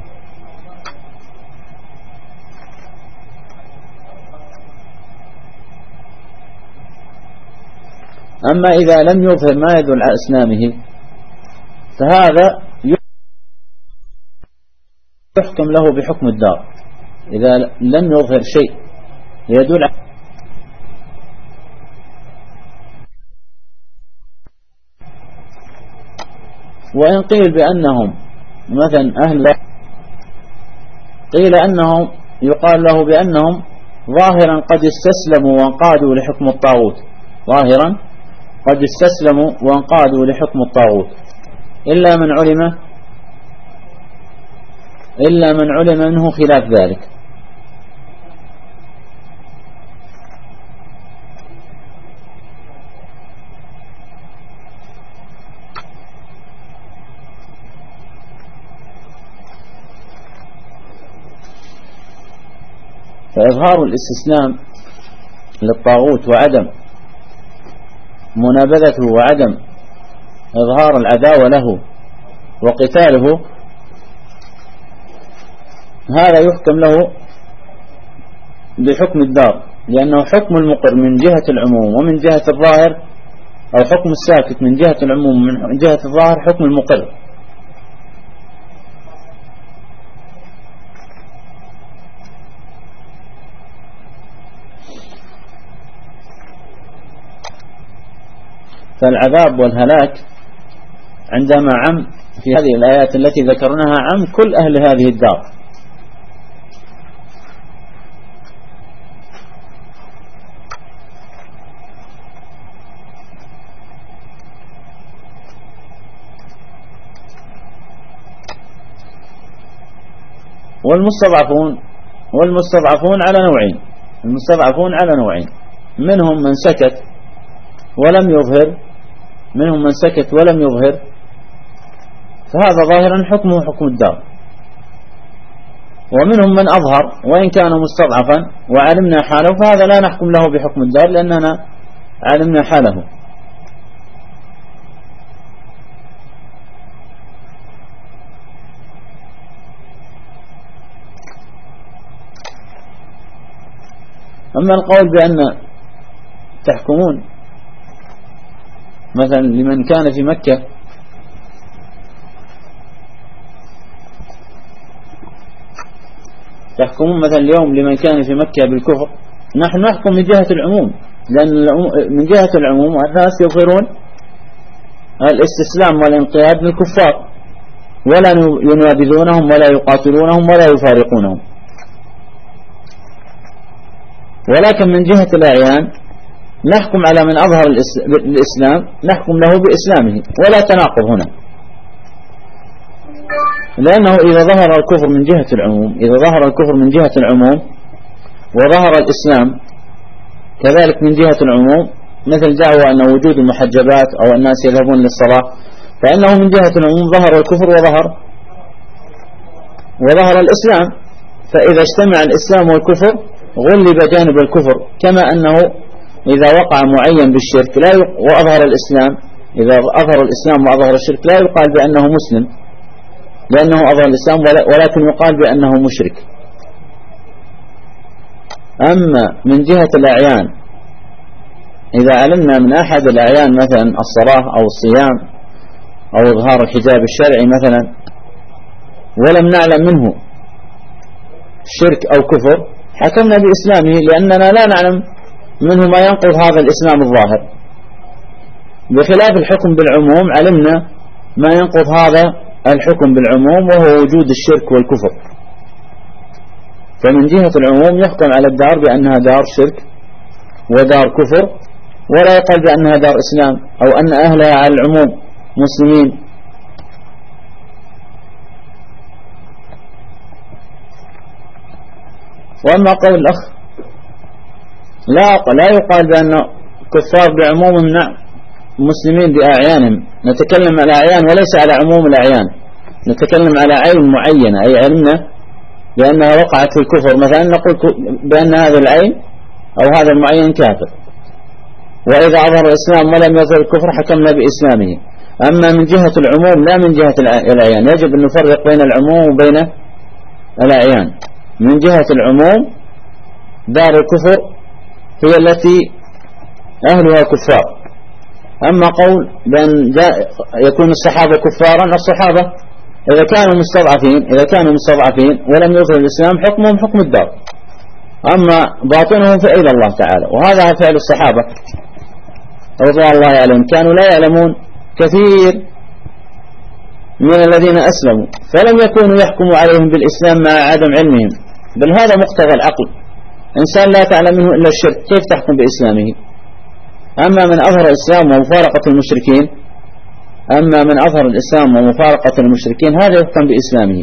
أما إذا لم يظهر ما يدل على إسلامه فهذا يحكم له بحكم الدار، إذا لم يظهر شيء يدل على. وإن قيل بأنهم مثلا أهل، قيل أنهم يقال له بأنهم ظاهرا قد استسلموا وانقادوا لحكم الطاغوت، ظاهرا قد استسلموا وانقادوا لحكم الطاغوت إلا من علم منه خلاف ذلك. فإظهار الاستسلام للطاغوت وعدم منابذته وعدم إظهار العداوة له وقتاله هذا يحكم له بحكم الدار، لأنه حكم المقر من جهة العموم ومن جهة الظاهر، أو حكم الساكت من جهة العموم ومن جهة الظاهر حكم المقر. فالعذاب والهلاك عندما عم في هذه الآيات التي ذكرناها عم كل أهل هذه الدار، والمستضعفون على نوعين، المستضعفون على نوعين، منهم من سكت ولم يظهر، منهم من سكت ولم يظهر فهذا ظاهرا حكمه حكم الدار، ومنهم من أظهر وإن كان مستضعفا وعلمنا حاله فهذا لا نحكم له بحكم الدار لأننا علمنا حاله. أما القول بأن تحكمون مثلا لمن كان في مكة يحكمون مثلا اليوم لمن كان في مكة بالكفر، نحن نحكم من جهة العموم، لأن من جهة العموم الناس يظهرون الاستسلام والانقياد للكفار ولا ينابذونهم ولا يقاتلونهم ولا يفارقونهم. ولكن من جهة الأعيان نحكم على من أظهر الإسلام، نحكم له بإسلامه، ولا تناقض هنا، لأنه إذا ظهر الكفر من جهة العموم، إذا ظهر الكفر من جهة العموم وظهر الإسلام كذلك من جهة العموم، مثل دعوة أن وجود المحجبات أو الناس يذهبون للصلاة، فإنه من جهة العموم ظهر الكفر وظهر الإسلام، فإذا اجتمع الإسلام والكفر غلب جانب الكفر، كما أنه إذا وقع معين بالشرك وأظهر الإسلام، إذا أظهر الإسلام وأظهر الشرك لا يقال بأنه مسلم لأنه أظهر الإسلام، ولكن يقال بأنه مشرك. أما من جهة الأعيان، إذا علمنا من أحد الأعيان مثلا الصلاة أو الصيام أو إظهار الحجاب الشرعي مثلا ولم نعلم منه شرك أو كفر، حكمنا بإسلامه، لأننا لا نعلم منه ما ينقض هذا الإسلام الظاهر، بخلاف الحكم بالعموم علمنا ما ينقض هذا الحكم بالعموم وهو وجود الشرك والكفر. فمن جهة العموم يحكم على الدار بأنها دار شرك ودار كفر، ولا يقال بأنها دار إسلام أو أن أهلها على العموم مسلمين. وأما قول الأخ لا يقال بأن كفار بعمومهم مسلمين بأعيانهم، نتكلم على أعيان وليس على عموم الأعيان، نتكلم على عين معينة، أي علمنا بأنها وقعت في الكفر مثلا نقول بأن هذا العين أو هذا المعين كافر، وإذا أظهر الإسلام ولم يظهر الكفر حكمنا بإسلامه. أما من جهة العموم لا من جهة الأعيان، يجب أن نفرق بين العموم وبين الأعيان. من جهة العموم دار الكفر هي التي أهلها كفار. أما قول بأن يكون الصحابة كفارا، الصحابة إذا كانوا مستضعفين ولم يظهر الإسلام حكمهم حكم الدار، أما باطنهم فإلى الله تعالى. وهذا فعل الصحابة رضوان الله عليهم، كانوا لا يعلمون كثير من الذين أسلموا، فلم يكونوا يحكموا عليهم بالإسلام مع عدم علمهم، بل هذا مقتضى العقل، إنسان لا تعلم منه إلا الشرك كيف تحكم بإسلامه؟ أما من أظهر الإسلام ومفارقة المشركين هذا يحكم بإسلامه.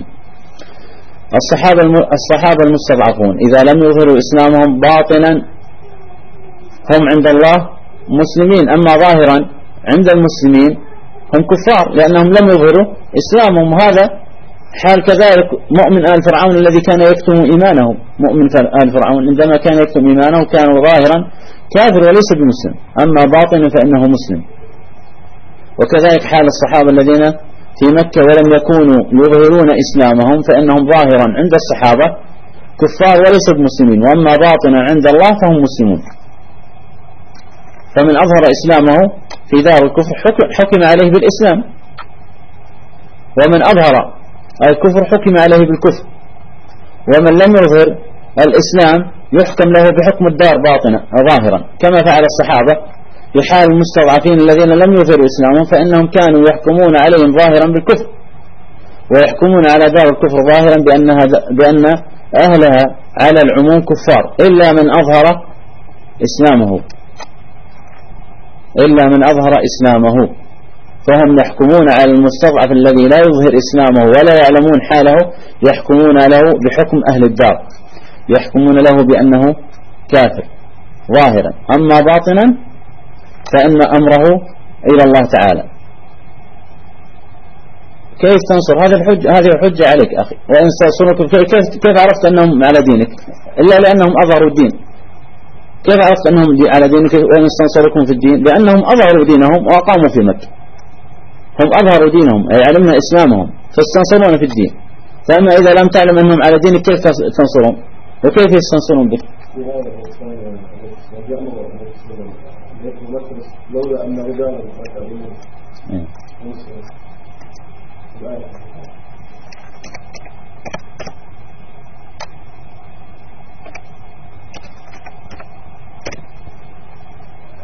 الصحابة المستضعفون إذا لم يظهروا إسلامهم باطنا هم عند الله مسلمين، أما ظاهرا عند المسلمين هم كفار لأنهم لم يظهروا إسلامهم. وهذا حال كذلك مؤمن آل فرعون الذي كان يكتم إيمانه. مؤمن آل فرعون عندما كان يكتم إيمانه كان ظاهرا كافر وليس بمسلم، أما باطنا فإنه مسلم. وكذلك حال الصحابة الذين في مكة ولم يكونوا يظهرون إسلامهم فإنهم ظاهرا عند الصحابة كفار وليس بمسلمين، وأما باطنا عند الله فهم مسلمون. فمن أظهر إسلامه في دار الكفر حكم عليه بالإسلام، ومن أظهر الكفر حكم عليه بالكفر، ومن لم يظهر الإسلام يحكم له بحكم الدار باطنا ظاهرا، كما فعل الصحابة في حال المستضعفين الذين لم يظهروا إسلامهم، فإنهم كانوا يحكمون عليهم ظاهرا بالكفر، ويحكمون على دار الكفر ظاهرا بأن أهلها على العموم كفار إلا من أظهر إسلامه، فهم يحكمون على المستضعف الذي لا يظهر إسلامه ولا يعلمون حاله، يحكمون له بحكم أهل الدار، يحكمون له بأنه كافر ظاهرا، أما باطنا فإن أمره إلى الله تعالى. كيف تنصر هذه الحجة عليك أخي؟ وإن استنصركم كيف عرفت أنهم على دينك؟ إلا لأنهم أظهروا الدين. كيف عرفت أنهم على دينك وإن استنصركم في الدين؟ لأنهم أظهروا دينهم وأقاموا في مكة، هم أظهروا دينهم أي علمنا إسلامهم فاستنصرون في الدين. فأما إذا لم تعلم أنهم على دينك كيف تنصرهم وكيف يستنصرون بك؟ لولا أن رجالا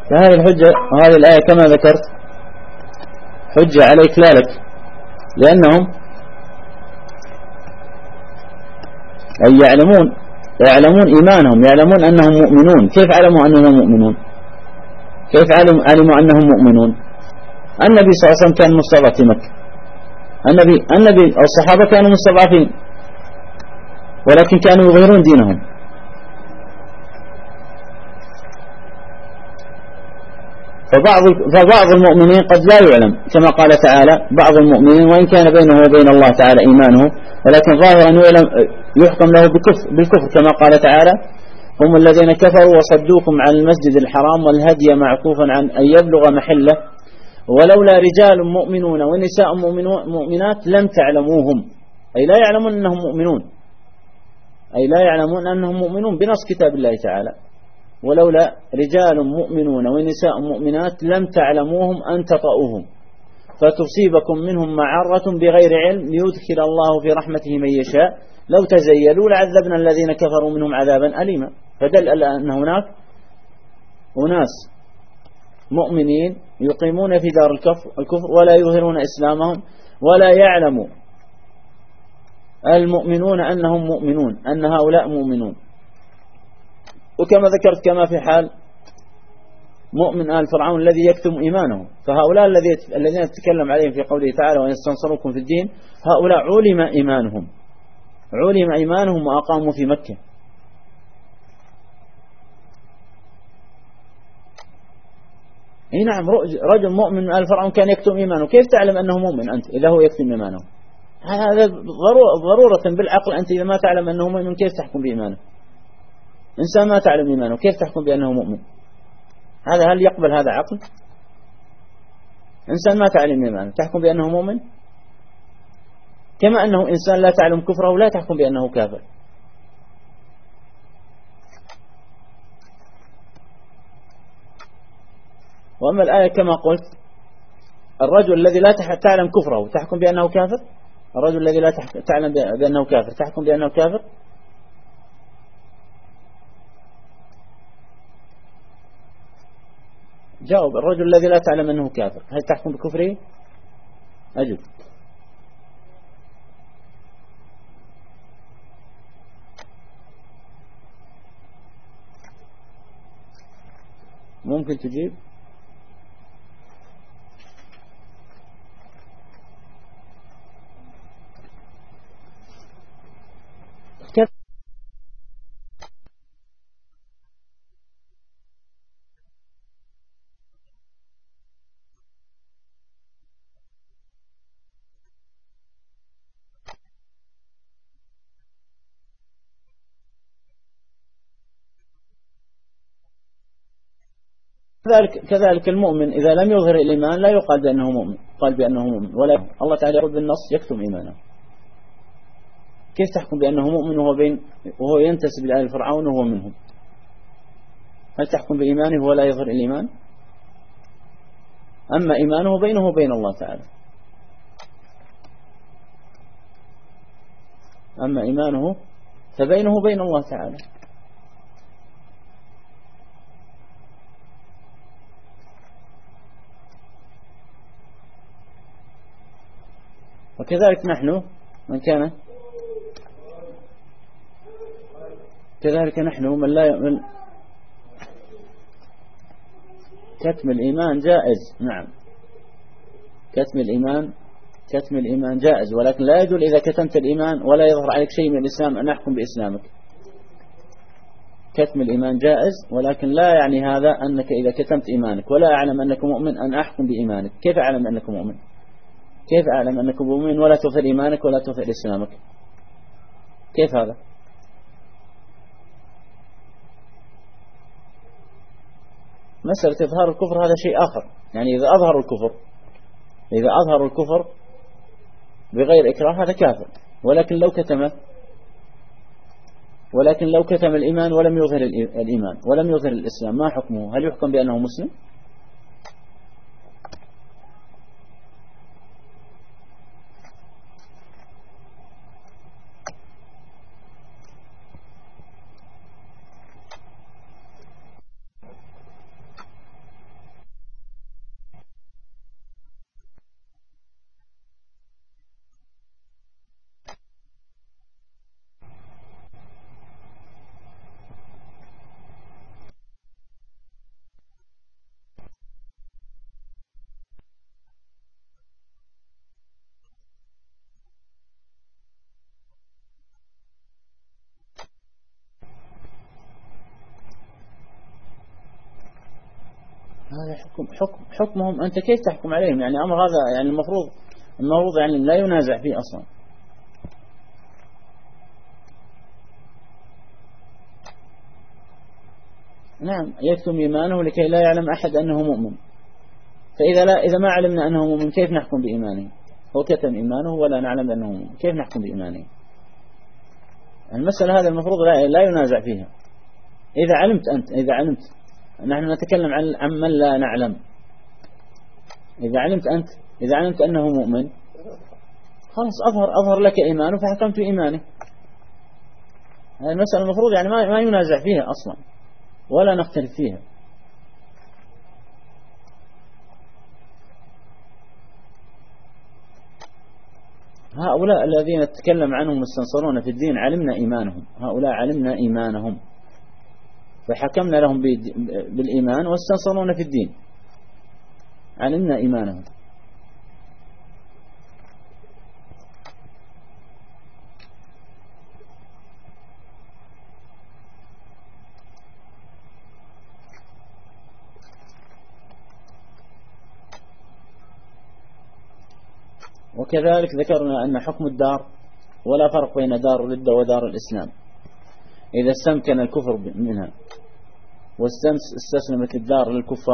فهذه الحجة وهذه الآية كما ذكرت حجة عليك لا لك، لأنهم أي يعلمون إيمانهم، يعلمون أنهم مؤمنون. كيف علموا أنهم مؤمنون؟ كيف علموا أنهم مؤمنون؟ النبي صلى الله عليه وسلم كان مستضعف في مكة، النبي الصحابة كانوا مستضعفين ولكن كانوا يظهرون دينهم. فبعض المؤمنين قد لا يعلم، كما قال تعالى بعض المؤمنين وإن كان بينه وبين الله تعالى إيمانه ولكن ظاهر أن يحكم له بالكفر، كما قال تعالى هم الذين كفروا وصدوكم عن المسجد الحرام والهدي معكوفا عن أن يبلغ محله ولولا رجال مؤمنون ونساء مؤمنات لم تعلموهم، أي لا يعلمون أنهم مؤمنون، أي لا يعلمون أنهم مؤمنون بنص كتاب الله تعالى. ولولا رجال مؤمنون ونساء مؤمنات لم تعلموهم أن تطؤوهم فتصيبكم منهم معرة بغير علم ليدخل الله في رحمته من يشاء لو تزيلوا لعذبنا الذين كفروا منهم عذابا أليما. فدل أن هناك أناس مؤمنين يقيمون في دار الكفر ولا يظهرون إسلامهم ولا يعلم المؤمنون أنهم مؤمنون، أن هؤلاء مؤمنون. وكما ذكرت كما في حال مؤمن آل فرعون الذي يكتم إيمانه، فهؤلاء الذين تتكلم عليهم في قوله تعالى ويستنصروكم في الدين هؤلاء علم إيمانهم وأقاموا في مكة. اي نعم، رجل مؤمن من آل فرعون كان يكتم إيمانه، كيف تعلم أنه مؤمن أنت إذا هو يكتم إيمانه؟ هذا ضرورة بالعقل، أنت إذا ما تعلم أنه مؤمن كيف تحكم بإيمانه؟ إنسان ما تعلم إيمانه كيف تحكم بأنه مؤمن؟ هل يقبل هذا عقل؟ إنسان ما تعلم إيمانه تحكم بأنه مؤمن؟ كما أنه إنسان لا تعلم كفره لا تحكم بأنه كافر. وأما الآية كما قلت الرجل الذي لا تعلم كفره تحكم بأنه كافر، الرجل الذي لا تعلم بأنه كافر تحكم بأنه كافر. جاوب، الرجل الذي لا تعلم أنه كافر هل تحكم بكفره؟ أجب. ممكن تجيب؟ كذلك المؤمن إذا لم يظهر الإيمان لا يقال بأنه مؤمن، قال بأنه مؤمن، ولا الله تعالى يقول بالنص يكتم إيمانه. كيف تحكم بأنه مؤمن وهو ينتسب لآل فرعون وهو منهم؟ هل تحكم بإيمانه ولا يظهر الإيمان؟ أما إيمانه بينه وبين الله تعالى، أما إيمانه فبينه وبين الله تعالى. وكذلك نحن كذلك نحن من لا يؤمن كتم الإيمان جائز. نعم، كتم الإيمان جائز، ولكن لا يجوز إذا كتمت الإيمان ولا يظهر عليك شيء من الإسلام أن أحكم بإسلامك. كتم الإيمان جائز، ولكن لا يعني هذا أنك إذا كتمت إيمانك ولا أعلم أنك مؤمن أن أحكم بإيمانك. كيف أعلم أنك مؤمن؟ كيف أعلم أنك مؤمن ولا تظهر إيمانك ولا تظهر إسلامك؟ كيف هذا؟ مسألة إظهار الكفر هذا شيء آخر. يعني إذا أظهر الكفر بغير إكراه هذا كافر، ولكن لو كتم الإيمان ولم يظهر الإيمان ولم يظهر الإسلام ما حكمه؟ هل يحكم بأنه مسلم؟ هذا حكمهم، أنت كيف تحكم عليهم؟ يعني أمر هذا يعني المفروض يعني لا ينازع فيه أصلا. نعم، يكتم إيمانه لكي لا يعلم أحد أنه مؤمن. إذا ما علمنا أنه مؤمن كيف نحكم بإيمانه؟ هو كتم إيمانه ولا نعلم أنه مؤمن، كيف نحكم بإيمانه؟ المسألة هذا المفروض لا ينازع فيها. إذا علمت نحن نتكلم عن من لا نعلم. إذا علمت أنه مؤمن خلاص أظهر لك إيمانه فحكمت إيمانه. هذه المسألة المفروض يعني ما ينازع فيها أصلا ولا نختلف فيها. هؤلاء الذين نتكلم عنهم مستنصرون في الدين علمنا إيمانهم فحكمنا لهم بالإيمان واستنصرون في الدين، علمنا إيمانهم. وكذلك ذكرنا أن حكم الدار ولا فرق بين دار الردة ودار الإسلام. إذا استمكن الكفر منها واستسلمت الدار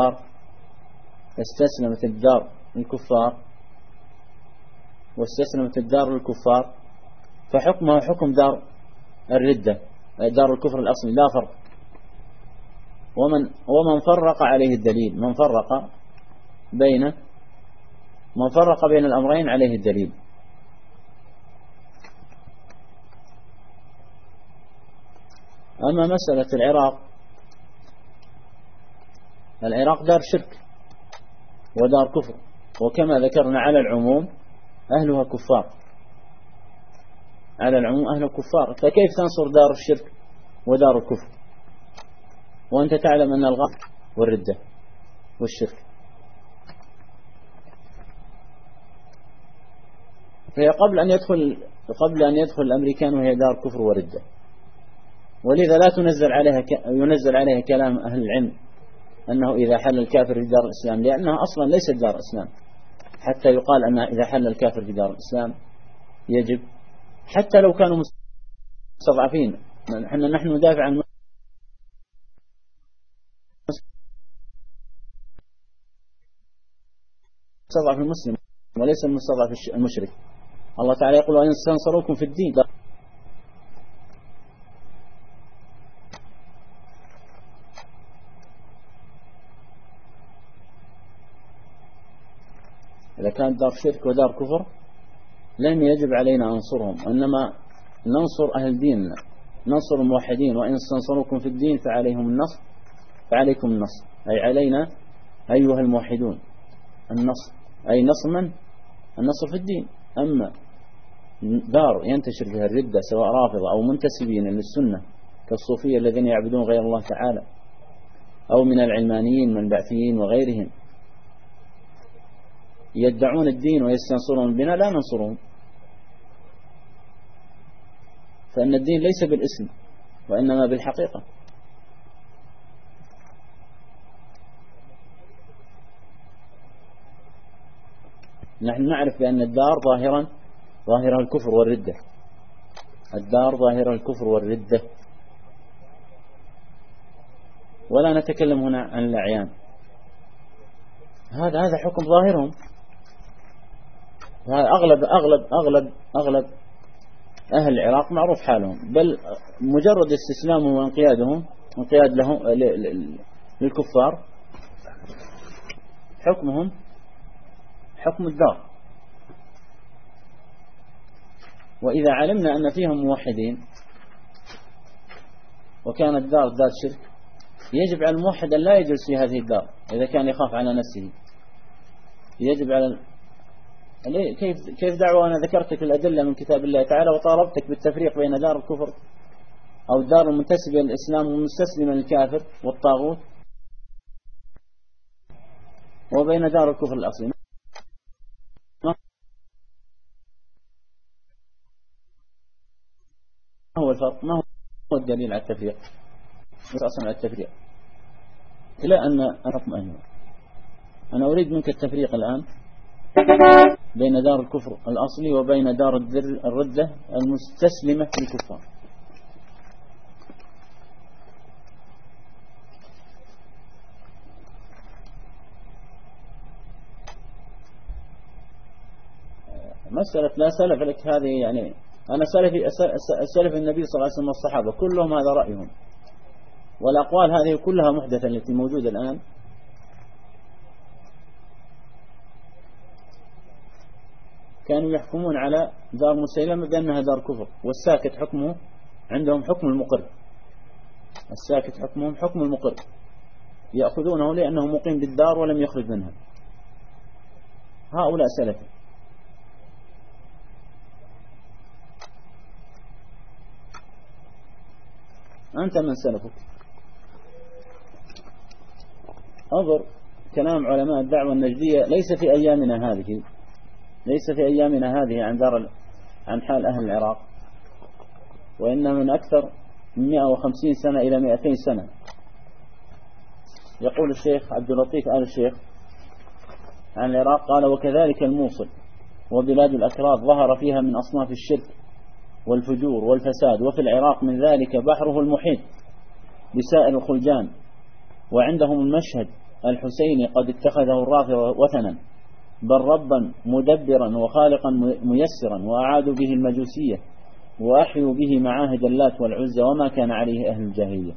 للكفار فحكمها حكم دار الردة، دار الكفر الأصلي، لا فرق. ومن فرق عليه الدليل، من فرق بين الأمرين عليه الدليل. أما مسألة العراق دار شرك ودار كفر، وكما ذكرنا على العموم أهلها كفار، فكيف تنصر دار الشرك ودار الكفر وأنت تعلم أن الغاية والردة والشرك؟ فهي قبل أن يدخل الأمريكان وهي دار كفر وردة، ولذا لا ينزل عليها كلام أهل العلم أنه إذا حل الكافر في دار الإسلام، لأنها أصلا ليست دار إسلام حتى يقال أن إذا حل الكافر في دار الإسلام يجب، حتى لو كانوا مستضعفين. نحن ندافع عن المستضعف المسلم وليس المستضعف المشرك. الله تعالى يقول وإن استنصروكم في الدين. إذا كانت دار شرك ودار كفر لم يجب علينا أنصرهم، إنما ننصر أهل ديننا، ننصر الموحدين. وإن استنصروكم في الدين فعليكم النصر، أي علينا أيها الموحدون النصر، أي نصر من؟ النصر في الدين. أما دار ينتشر فيها الردة سواء رافضة أو منتسبين للسنة كالصوفية الذين يعبدون غير الله تعالى، أو من العلمانيين من البعثيين وغيرهم يدعون الدين ويستنصرون بنا، لا ننصرهم، فإن الدين ليس بالاسم وإنما بالحقيقة. نحن نعرف بأن الدار ظاهرها الكفر والردة، الدار ظاهرها الكفر والردة، ولا نتكلم هنا عن الأعيان. هذا حكم ظاهرهم. أغلب أهل العراق معروف حالهم، بل مجرد استسلامهم وانقيادهم لهم للكفار حكمهم حكم الدار. وإذا علمنا أن فيهم موحدين وكانت الدار دار شرك يجب على الموحد أن لا يجلس في هذه الدار إذا كان يخاف على نفسه. يجب على كيف دعوة؟ أنا ذكرتك الأدلة من كتاب الله تعالى وطالبتك بالتفريق بين دار الكفر أو الدار المنتسبة للإسلام والمستسلمة للكافر والطاغوت وبين دار الكفر الأصلي. ما هو الفرق؟ ما هو الدليل على التفريق؟ أصلا على التفريق إلى أن حكم أهله أنا أريد منك التفريق الآن بين دار الكفر الأصلي وبين دار الردة المستسلمة للكفار. مسألة لا سلف لك هذه يعني أنا سلف النبي صلى الله عليه وسلم والصحابة كلهم هذا رأيهم، والأقوال هذه كلها محدثة التي موجودة الآن كانوا يحكمون على دار مسيلمة بأنها دار كفر، والساكت حكمه عندهم حكم المقر، الساكت حكمهم حكم المقر، يأخذونه لأنه مقيم بالدار ولم يخرج منها. هؤلاء سلف. أنت من سلفك؟ انظر كلام علماء الدعوة النجدية ليس في أيامنا هذه، ليس في أيامنا هذه عن حال أهل العراق، وإنما من أكثر من 150 سنة إلى 200 سنة. يقول الشيخ عبد اللطيف آل الشيخ عن العراق قال: وكذلك الموصل وبلاد الأكراد ظهر فيها من أصناف الشرك والفجور والفساد، وفي العراق من ذلك بحره المحيط بسائر الخلجان، وعندهم المشهد الحسيني قد اتخذه الرافضة وثنا، بل ربا مدبرا وخالقا ميسرا، وأعادوا به المجوسية وأحيوا به معاهد اللات والعزى وما كان عليه أهل الجاهلية.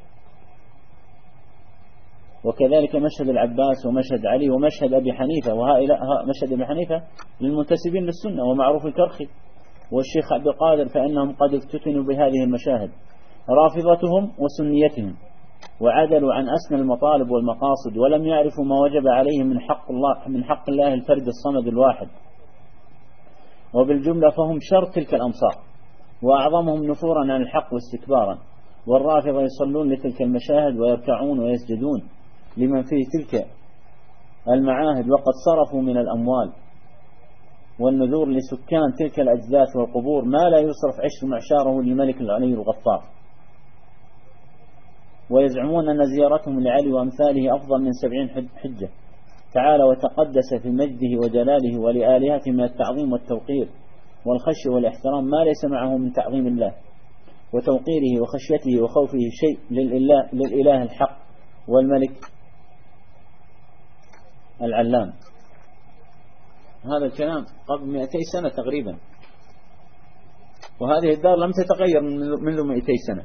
وكذلك مشهد العباس ومشهد علي ومشهد أبي حنيفة، مشهد أبي حنيفة للمنتسبين للسنة ومعروف الكرخي والشيخ عبد القادر، فإنهم قد افتتنوا بهذه المشاهد رافضتهم وسنيتهم، وعدلوا عن أسنى المطالب والمقاصد، ولم يعرفوا ما وجب عليهم من حق الله الفرد الصمد الواحد. وبالجملة فهم شر تلك الأمصار، وأعظمهم نفورا عن الحق واستكبارا. والرافضة يصلون لتلك المشاهد ويركعون ويسجدون لمن فيه تلك المعاهد، وقد صرفوا من الأموال والنذور لسكان تلك الأجداث والقبور ما لا يصرف عشر معشاره لملك العلي الغفار. ويزعمون أن زيارتهم لعلي وأمثاله أفضل من 70 حجة، تعالى وتقدس في مجده وجلاله، ولآلهته من التعظيم والتوقير والخشية والاحترام ما ليس معه من تعظيم الله وتوقيره وخشيته وخوفه شيء للإله الحق والملك العلام. هذا الكلام قبل 200 سنة تقريبا، وهذه الدار لم تتغير منذ 200 سنة،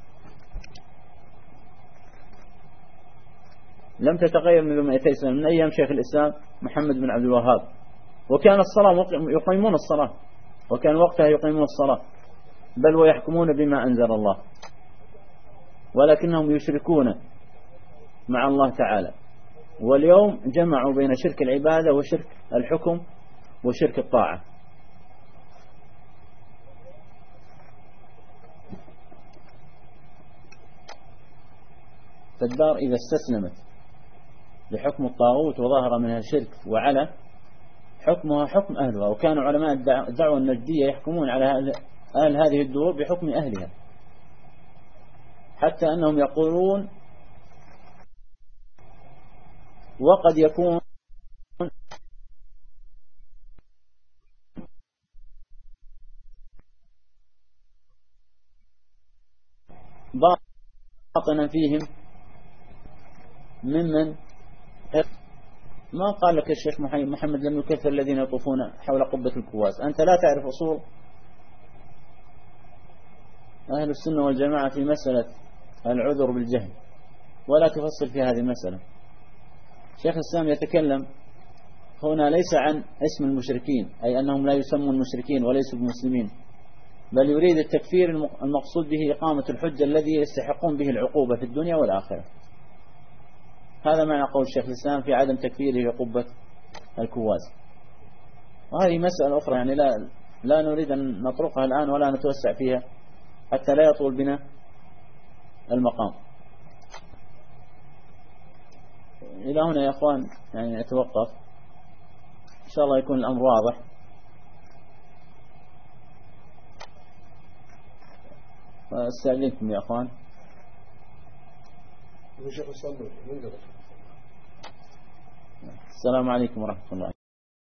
لم تتغير منذ 200 سنة، من أيام شيخ الإسلام محمد بن عبد الوهاب. وكان الصلاة يقيمون الصلاة، وكان وقتها يقيمون الصلاة، بل ويحكمون بما أنزل الله، ولكنهم يشركون مع الله تعالى. واليوم جمعوا بين شرك العبادة وشرك الحكم وشرك الطاعة. فالدار إذا استسلمت لحكم الطاغوت وظهر منها الشرك وعلى حكمها حكم أهلها. وكانوا علماء الدعوة النجدية يحكمون على أهل هذه الدور بحكم أهلها، حتى أنهم يقولون وقد يكون باطنا فيهم ممن ما قال لك الشيخ محمد لم يكفر الذين يطوفون حول قبة الكواس. أنت لا تعرف أصول أهل السنة والجماعة في مسألة العذر بالجهل، ولا تفصل في هذه المسألة. شيخ الإسلام يتكلم هنا ليس عن اسم المشركين، أي أنهم لا يسمون مشركين وليسوا بمسلمين، بل يريد التكفير المقصود به إقامة الحجة الذي يستحقون به العقوبة في الدنيا والآخرة. هذا معنى قول الشيخ الإسلام في عدم تكفيره عقوبة الكواز. وهذه مسألة أخرى يعني لا نريد أن نطرقها الآن ولا نتوسع فيها حتى لا يطول بنا المقام. إلى هنا يا أخوان يعني أتوقف، إن شاء الله يكون الأمر واضح. فاستأذنكم يا أخوان. السلام عليكم ورحمة الله.